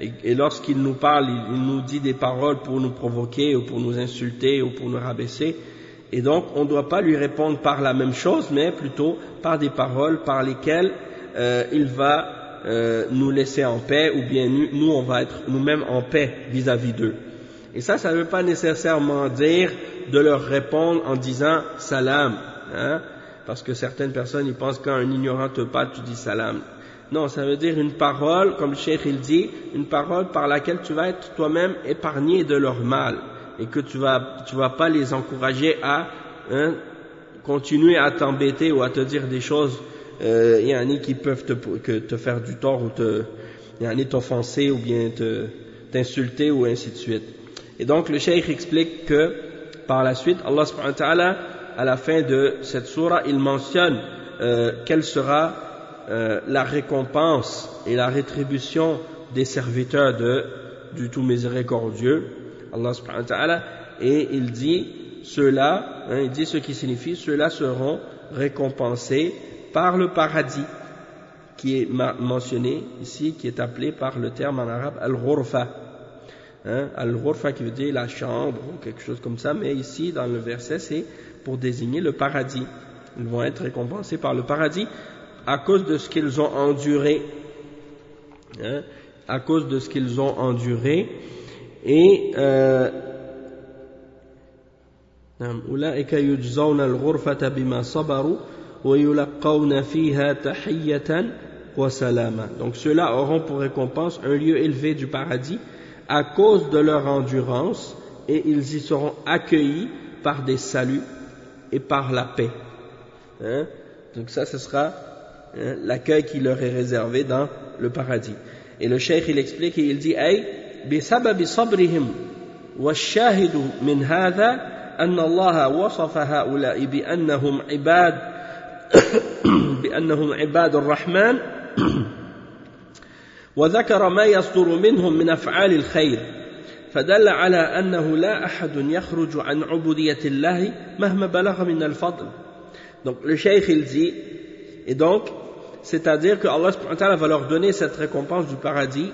et lorsqu'il nous parle, il nous dit des paroles pour nous provoquer ou pour nous insulter ou pour nous rabaisser, et donc on ne doit pas lui répondre par la même chose, mais plutôt par des paroles par lesquelles il va nous laisser en paix, ou bien nous on va être nous-mêmes en paix vis-à-vis d'eux. Et ça ne veut pas nécessairement dire de leur répondre en disant salam, hein, parce que certaines personnes ils pensent quand un ignorant te parle tu dis salam. Non, ça veut dire une parole, comme le cheikh il dit, une parole par laquelle tu vas être toi-même épargné de leur mal, et que tu vas pas les encourager à continuer à t'embêter ou à te dire des choses qui peuvent te faire du tort ou t'offenser ou bien t'insulter ou ainsi de suite. Et donc le cheikh explique que par la suite Allah subhanahu wa ta'ala à la fin de cette sourate il mentionne quelle sera la récompense et la rétribution des serviteurs du tout miséricordieux Allah subhanahu wa ta'ala, et il dit ceux-là, il dit ce qui signifie ceux-là seront récompensés par le paradis qui est mentionné ici, qui est appelé par le terme en arabe al-ghurfa, al-ghurfa qui veut dire la chambre ou quelque chose comme ça, mais ici dans le verset c'est pour désigner le paradis. Ils vont être récompensés par le paradis à cause de ce qu'ils ont enduré, à cause de ce qu'ils ont enduré, et أولئك يجزون الغرفة بما صبروا ويلقون فيها تحية وسلاما. Donc ceux-là auront pour récompense un lieu élevé du paradis à cause de leur endurance, et ils y seront accueillis par des saluts et par la paix. Donc ça, ce sera l'accueil qui leur est réservé dans le paradis. Et le cheikh il explique et il dit أي بسبب صبرهم والشاهد من هذا أن الله وصف هؤلاء بأنهم عباد الرحمن وذكر ما يصدر منهم من أفعال الخير فدل على أنه لا أحد يخرج عن عبودية الله مهما بلغ من الفضل. Donc le cheikh il dit, et donc c'est-à-dire que Allah subhanahu wa ta'ala va leur donner cette récompense du paradis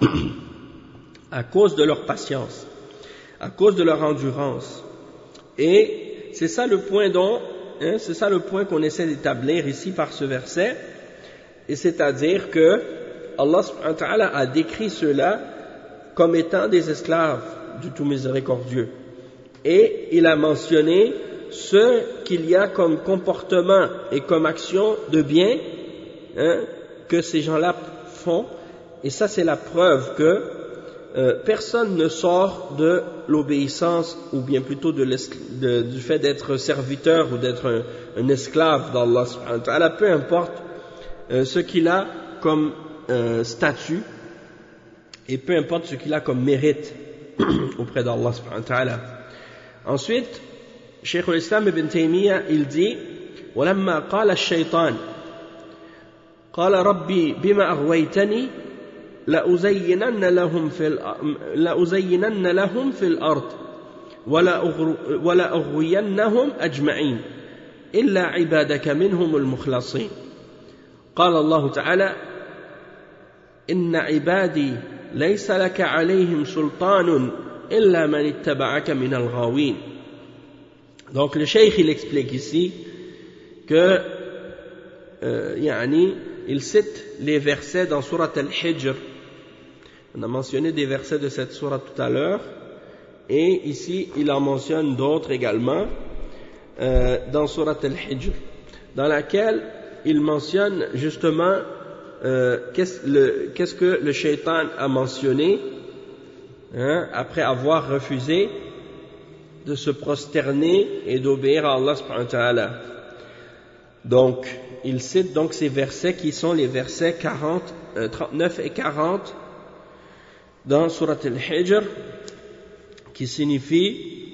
à cause de leur patience, à cause de leur endurance. Et c'est ça le point c'est ça le point qu'on essaie d'établir ici par ce verset, et c'est-à-dire que Allah subhanahu wa ta'ala a décrit ceux-là comme étant des esclaves du tout miséricordieux, et il a mentionné ce qu'il y a comme comportement et comme action de bien que ces gens-là font, et ça c'est la preuve que personne ne sort de l'obéissance, ou bien plutôt du fait d'être serviteur ou d'être un esclave d'Allah subhanahu wa ta'ala, peu importe ce qu'il a comme statut, et peu importe ce qu'il a comme mérite auprès d'Allah subhanahu wa ta'ala. Ensuite, Cheikh al-Islam ibn Taymiyyah il dit ولما قال الشيطان قال ربي بما أغويتني لأزينن لهم في الأرض ولا أغوينهم أجمعين إلا عبادك منهم المخلصين. قال الله تعالى إن عبادي ليس لك عليهم سلطان إلا من اتبعك من الغاوين. Donc le cheikh il explique ici que il cite les versets dans Sourate Al-Hijr. On a mentionné des versets de cette sourate tout à l'heure, et ici il en mentionne d'autres également dans Sourate Al-Hijr, dans laquelle il mentionne justement qu'est-ce que le shaitan a mentionné après avoir refusé de se prosterner et d'obéir à Allah subhanahu wa ta'ala. Donc il cite donc ces versets qui sont les versets 39 et 40 dans Surat Al-Hijr, qui signifie,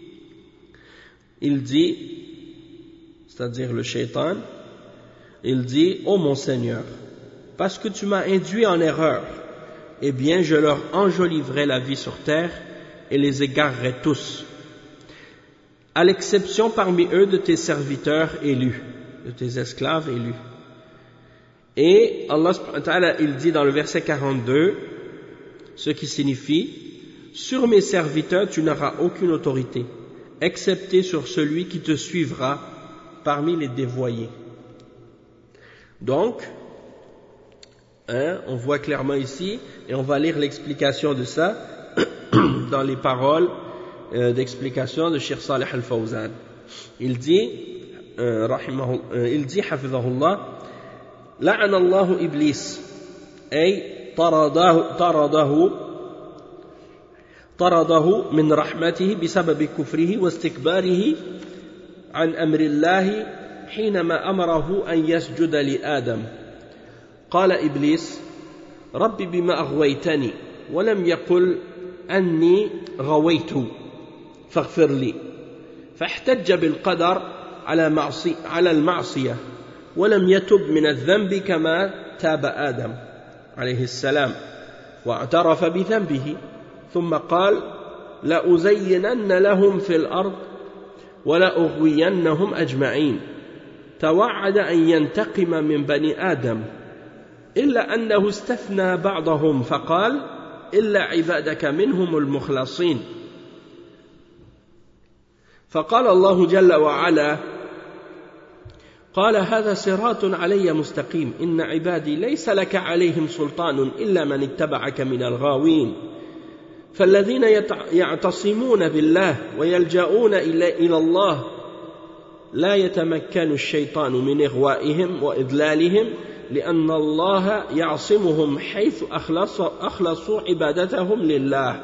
il dit, c'est-à-dire le shaitan, il dit: ô mon Seigneur, parce que tu m'as induit en erreur, eh bien je leur enjoliverai la vie sur terre et les égarerai tous, à l'exception parmi eux de tes serviteurs élus, de tes esclaves élus. Et Allah subhanahu wa ta'ala il dit dans le verset 42: ce qui signifie « Sur mes serviteurs, tu n'auras aucune autorité, excepté sur celui qui te suivra parmi les dévoyés. » Donc, on voit clairement ici, et on va lire l'explication de ça dans les paroles d'explication de Cheikh Salih al-Fawzan. Il dit, hafidhahullah, لعن الله إبليس أي طرده من رحمته بسبب كفره واستكباره عن أمر الله حينما أمره أن يسجد لآدم. قال إبليس: رب بما أغويتني، ولم يقل أني غويت فاغفر لي، فاحتج بالقدر على المعصية، ولم يتب من الذنب كما تاب آدم عليه السلام واعترف بذنبه، ثم قال: لأزينن لهم في الأرض ولأغوينهم أجمعين. توعد أن ينتقم من بني آدم، إلا أنه استثنى بعضهم فقال: إلا عبادك منهم المخلصين. فقال الله جل وعلا: قال هذا صراط علي مستقيم، إن عبادي ليس لك عليهم سلطان إلا من اتبعك من الغاوين. فالذين يعتصمون بالله ويلجؤون إلى الله لا يتمكن الشيطان من إغوائهم وإضلالهم، لأن الله يعصمهم حيث أخلصوا عبادتهم لله.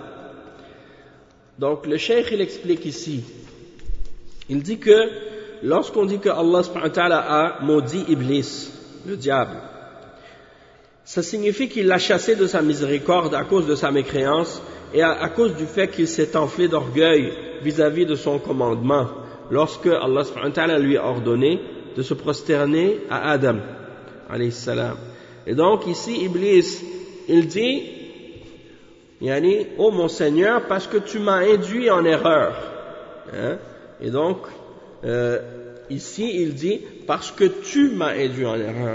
Donc le cheikh il explique ici, il dit que lorsqu'on dit que Allah subhanahu wa ta'ala a maudit Iblis, le diable, ça signifie qu'il l'a chassé de sa miséricorde à cause de sa mécréance et à cause du fait qu'il s'est enflé d'orgueil vis-à-vis de son commandement lorsque Allah subhanahu wa ta'ala lui a ordonné de se prosterner à Adam alayhi salam. Et donc ici Iblis il dit yani, oh mon Seigneur, parce que tu m'as induit en erreur, et donc ici il dit parce que tu m'as induit en erreur.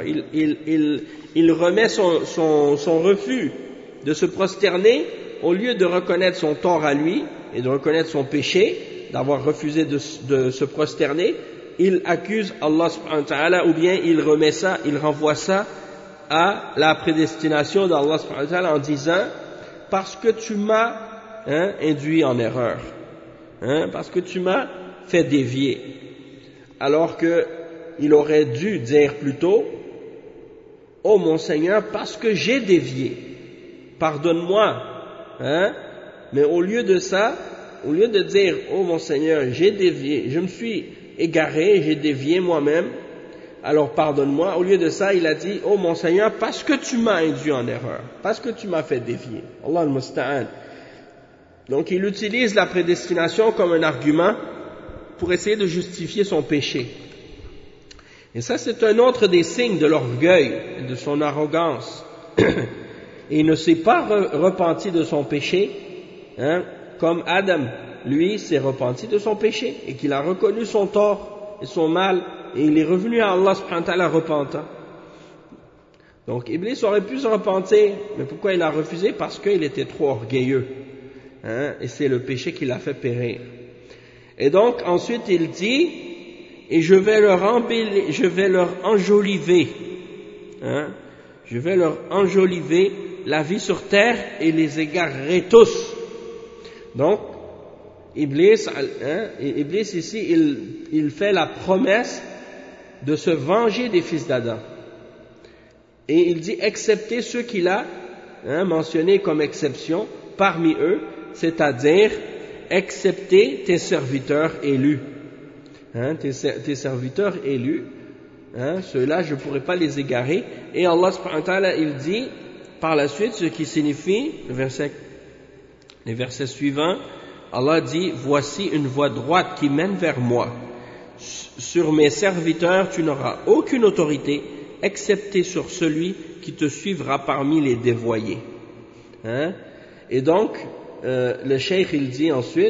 Il remet son refus de se prosterner, au lieu de reconnaître son tort à lui et de reconnaître son péché d'avoir refusé de se prosterner, il accuse Allah subhanahu wa ta'ala, ou bien il renvoie ça à la prédestination d'Allah subhanahu wa ta'ala en disant parce que tu m'as induit en erreur, parce que tu m'as fait dévier, alors que il aurait dû dire plutôt oh mon Seigneur, parce que j'ai dévié, pardonne-moi, mais au lieu de ça, au lieu de dire oh mon Seigneur, j'ai dévié, je me suis égaré, j'ai dévié moi-même, alors pardonne-moi, au lieu de ça il a dit oh mon Seigneur, parce que tu m'as induit en erreur, parce que tu m'as fait dévier. Allah al-Musta'an. Donc il utilise la prédestination comme un argument pour essayer de justifier son péché. Et ça c'est un autre des signes de l'orgueil et de son arrogance. Et il ne s'est pas repenti de son péché, comme Adam, lui, s'est repenti de son péché et qu'il a reconnu son tort et son mal, et il est revenu à Allah subhanahu wa ta'ala repentant. Donc Iblis aurait pu se repentir, mais pourquoi il a refusé? Parce qu'il était trop orgueilleux, et c'est le péché qui l'a fait périr. Et donc ensuite il dit, et je vais leur enjoliver, je vais leur enjoliver la vie sur terre et les égarerai tous. Donc Iblis ici il fait la promesse de se venger des fils d'Adam, et il dit excepté ceux qu'il a mentionnés comme exception parmi eux, c'est-à-dire excepté tes serviteurs élus, tes serviteurs élus, ceux-là je ne pourrai pas les égarer. Et Allah subhanahu wa ta'ala il dit par la suite ce qui signifie les versets suivants. Allah dit voici une voie droite qui mène vers moi, sur mes serviteurs tu n'auras aucune autorité excepté sur celui qui te suivra parmi les dévoyés. Et donc le cheikh il dit ensuite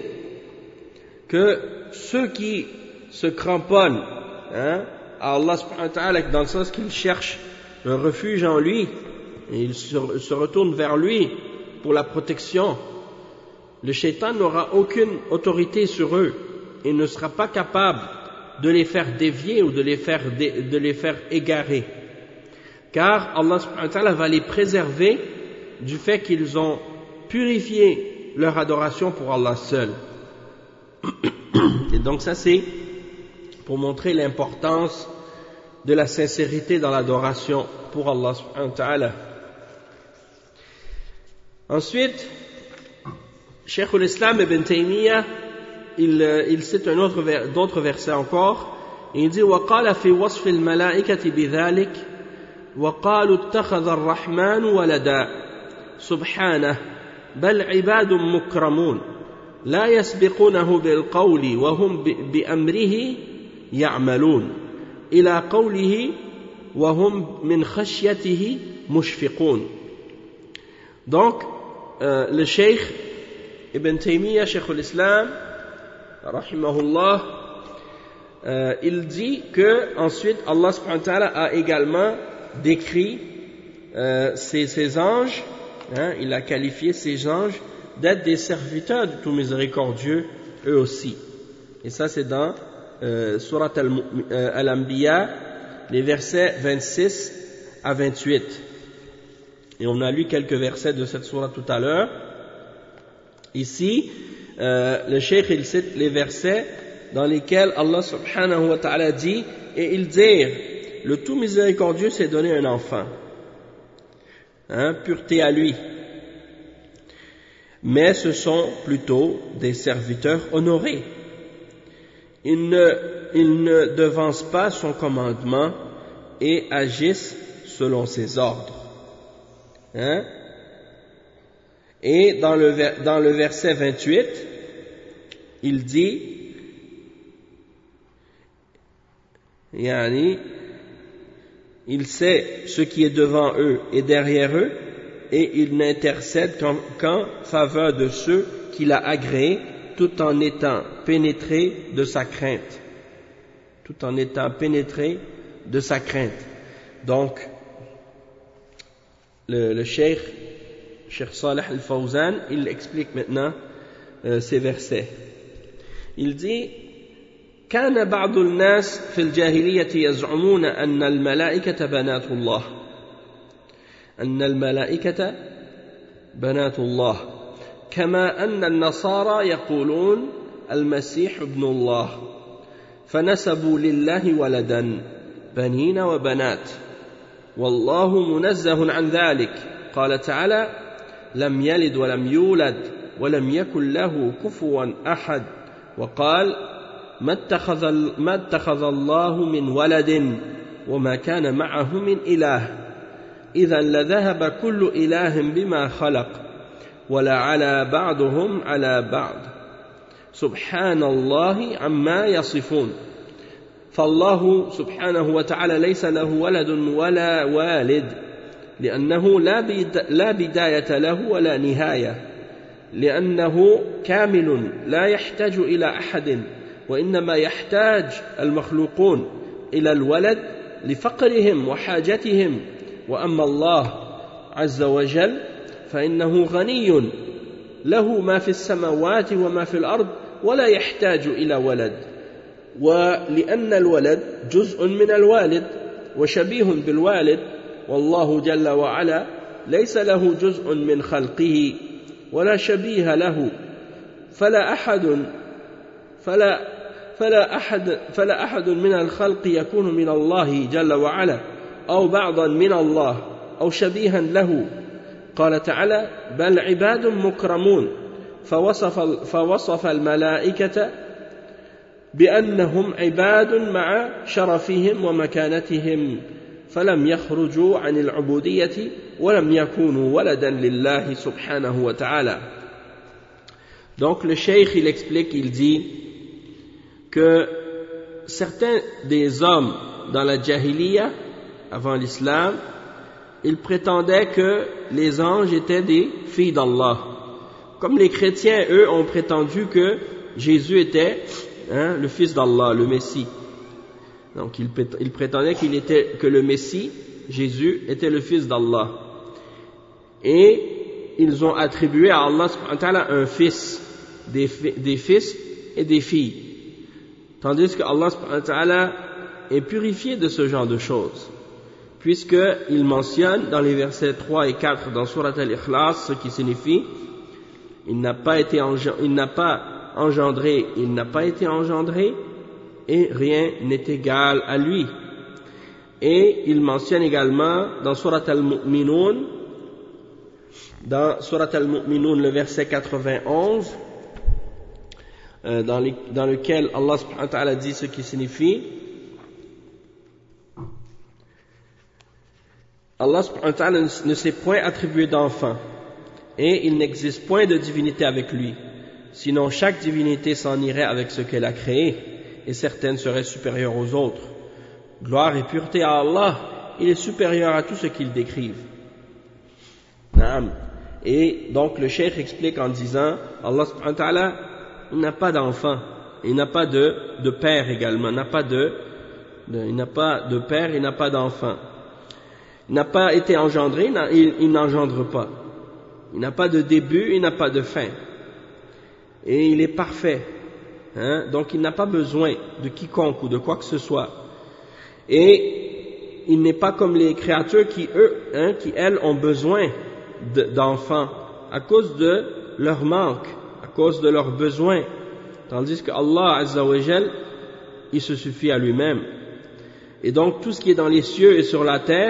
que ceux qui se cramponnent à Allah subhanahu wa ta'ala, dans le sens qu'ils cherchent un refuge en lui et ils se retournent vers lui pour la protection, le shaitan n'aura aucune autorité sur eux et ne sera pas capable de les faire dévier ou de les faire égarer. Car Allah subhanahu wa ta'ala va les préserver du fait qu'ils ont purifié leur adoration pour Allah seul. Et donc ça c'est pour montrer l'importance de la sincérité dans l'adoration pour Allah subhanahu wa ta'ala. Ensuite, Cheikh al-Islam ibn Taymiyyah, il cite d'autres versets encore, et il dit وَقَالَ فِي وَصْفِ الْمَلَائِكَةِ بِذَلِكَ وَقَالُوا اتَّخَذَ الرَّحْمَنُ وَلَدًا سُبْحَانَهُ بَلْ عِبَادٌ مُكْرَمُونَ لا يسبقونه بالقول وهم بأمره يعملون إلى قوله وهم من خشيته مشفقون. Donc le Cheikh Ibn Taymiyyah, Cheikh al-Islam rahimahullah, il dit que ensuite Allah subhanahu wa ta'ala a également décrit ces anges, il a qualifié ces anges d'être des serviteurs du tout miséricordieux eux aussi. Et ça c'est dans Surat Al-Anbiya, les versets 26 à 28. Et on a lu quelques versets de cette sourate tout à l'heure. Ici, le cheikh il cite les versets dans lesquels Allah subhanahu wa ta'ala dit, et ils dirent, le tout miséricordieux s'est donné un enfant, pureté à lui. Mais ce sont plutôt des serviteurs honorés. Ils ne devancent pas son commandement et agissent selon ses ordres. Et dans le verset 28, il dit, il sait ce qui est devant eux et derrière eux, et il n'intercède qu'en faveur de ceux qu'il a agréés, tout en étant pénétré de sa crainte. Tout en étant pénétré de sa crainte. Donc, le Cheikh Salih al-Fawzan, il explique maintenant ces versets. Il dit, كان بعض الناس في الجاهلية يزعمون أن الملائكة بنات الله كما أن النصارى يقولون المسيح ابن الله فنسبوا لله ولدا بنين وبنات والله منزه عن ذلك قال تعالى لم يلد ولم يولد ولم يكن له كفوا أحد وقال ما اتخذ الله من ولد وما كان معه من إله إذا لذهب كل إله بما خلق ولا على بعضهم على بعض سبحان الله عما يصفون فالله سبحانه وتعالى ليس له ولد ولا والد لأنه لا بداية له ولا نهاية لأنه كامل لا يحتاج إلى أحد وإنما يحتاج المخلوقون إلى الولد لفقرهم وحاجتهم وأما الله عز وجل فإنه غني له ما في السماوات وما في الأرض ولا يحتاج إلى ولد ولأن الولد جزء من الوالد وشبيه بالوالد والله جل وعلا ليس له جزء من خلقه ولا شبيه له فلا أحد من الخلق يكون من الله جل وعلا أو بعضا من الله أو شبيها له قال تعالى بل عباد مكرمون فوصف الملائكة بأنهم عباد مع شرفهم ومكانتهم فلم يخرجوا عن العبودية ولم يكونوا ولدا لله سبحانه وتعالى. Donc le cheikh il explique, il dit que certains des hommes dans la Jahiliya, avant l'islam, ils prétendaient que les anges étaient des filles d'Allah. Comme les chrétiens, eux, ont prétendu que Jésus était le fils d'Allah, le Messie. Donc ils prétendaient que le Messie, Jésus, était le fils d'Allah. Et ils ont attribué à Allah subhanahu wa ta'ala un fils, des fils et des filles. Tandis que Allah subhanahu wa ta'ala est purifié de ce genre de choses. Puisqu'il mentionne dans les versets 3 et 4 dans Surat Al-Ikhlas, ce qui signifie il n'a pas été engendré et rien n'est égal à lui. Et il mentionne également dans Surat Al-Mu'minun, le verset 91, dans lequel Allah subhanahu wa ta'ala dit ce qui signifie Allah subhanahu wa ta'ala ne s'est point attribué d'enfant et il n'existe point de divinité avec lui, sinon chaque divinité s'en irait avec ce qu'elle a créé et certaines seraient supérieures aux autres. Gloire et pureté à Allah, il est supérieur à tout ce qu'ils décrivent. Naam. Et donc le cheikh explique en disant Allah subhanahu wa ta'ala, il n'a pas d'enfant, il n'a pas de père également, il n'a pas de père, il n'a pas d'enfant. Il n'a pas été engendré, il n'engendre pas. Il n'a pas de début, il n'a pas de fin. Et il est parfait. Donc il n'a pas besoin de quiconque ou de quoi que ce soit. Et il n'est pas comme les créatures qui elles ont besoin d'enfants à cause de leur manque, à cause de leurs besoins. Tandis que Allah Azza wa Jal, il se suffit à lui-même. Et donc tout ce qui est dans les cieux et sur la terre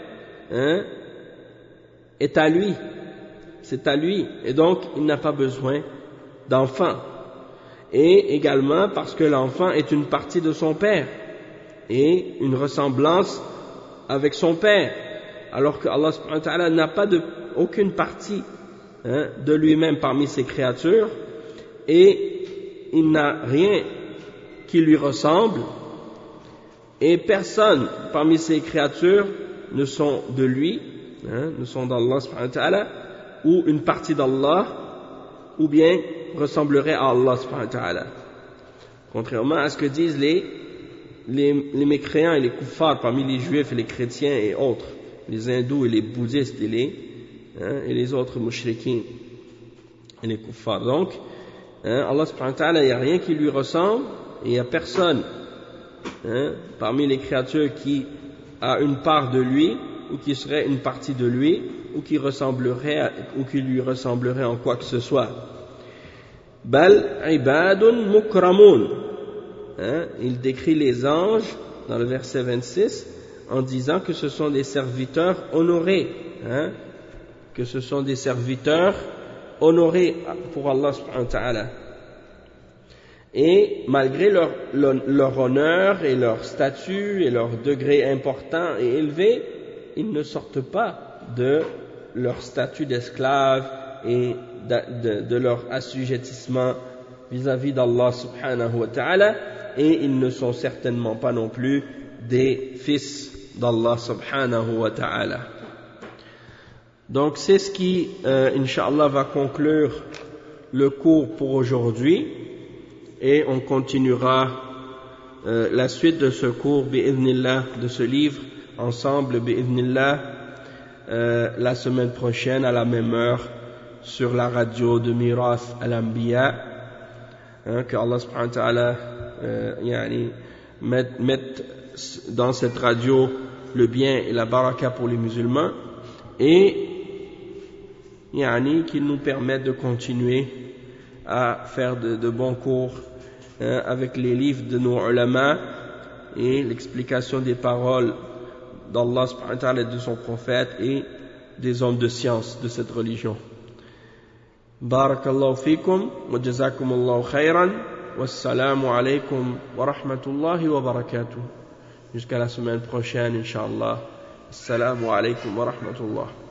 est à lui. C'est à lui. Et donc il n'a pas besoin d'enfant. Et également parce que l'enfant est une partie de son père et une ressemblance avec son père, alors que Allah subhanahu wa ta'ala n'a pas aucune partie de lui-même parmi ses créatures et il n'a rien qui lui ressemble et personne parmi ses créatures ne sont de lui, ne sont d'Allah subhanahu wa ta'ala ou une partie d'Allah ou bien ressemblerait à Allah subhanahu wa ta'ala, contrairement à ce que disent les mécréants et les kuffars parmi les juifs et les chrétiens et autres, les hindous et les bouddhistes et les autres mushrikins et les kuffars. Donc Allah subhanahu wa ta'ala, il n'y a rien qui lui ressemble et il n'y a personne parmi les créatures qui a une part de lui ou qui serait une partie de lui ou qui lui ressemblerait en quoi que ce soit. Bal ibadun mukramun. Il décrit les anges dans le verset 26 en disant que ce sont des serviteurs honorés, que ce sont des serviteurs honorés pour Allah subhanahu wa ta'ala. Et malgré leur honneur et leur statut et leur degré important et élevé, ils ne sortent pas de leur statut d'esclave et de leur assujettissement vis-à-vis d'Allah subhanahu wa ta'ala, et ils ne sont certainement pas non plus des fils d'Allah subhanahu wa ta'ala. Donc c'est ce qui, Inch'Allah, va conclure le cours pour aujourd'hui, et on continuera la suite de ce cours, bi'idhnillah, de ce livre, ensemble, bi'idhnillah, la semaine prochaine à la même heure, sur la radio de Mirath al-Anbiya, que Allah subhanahu wa ta'ala mette dans cette radio le bien et la baraka pour les musulmans, et qu'il nous permette de continuer à faire de bons cours avec les livres de nos ulama et l'explication des paroles d'Allah subhanahu wa ta'ala et de son prophète et des hommes de science de cette religion. Barakallahu fikum wa jazakumullahu khayran, wassalamu alaykum wa rahmatullahi wa barakatuh. Jusqu'à la semaine prochaine, Inch'Allah. Assalamu alaykum wa rahmatullah.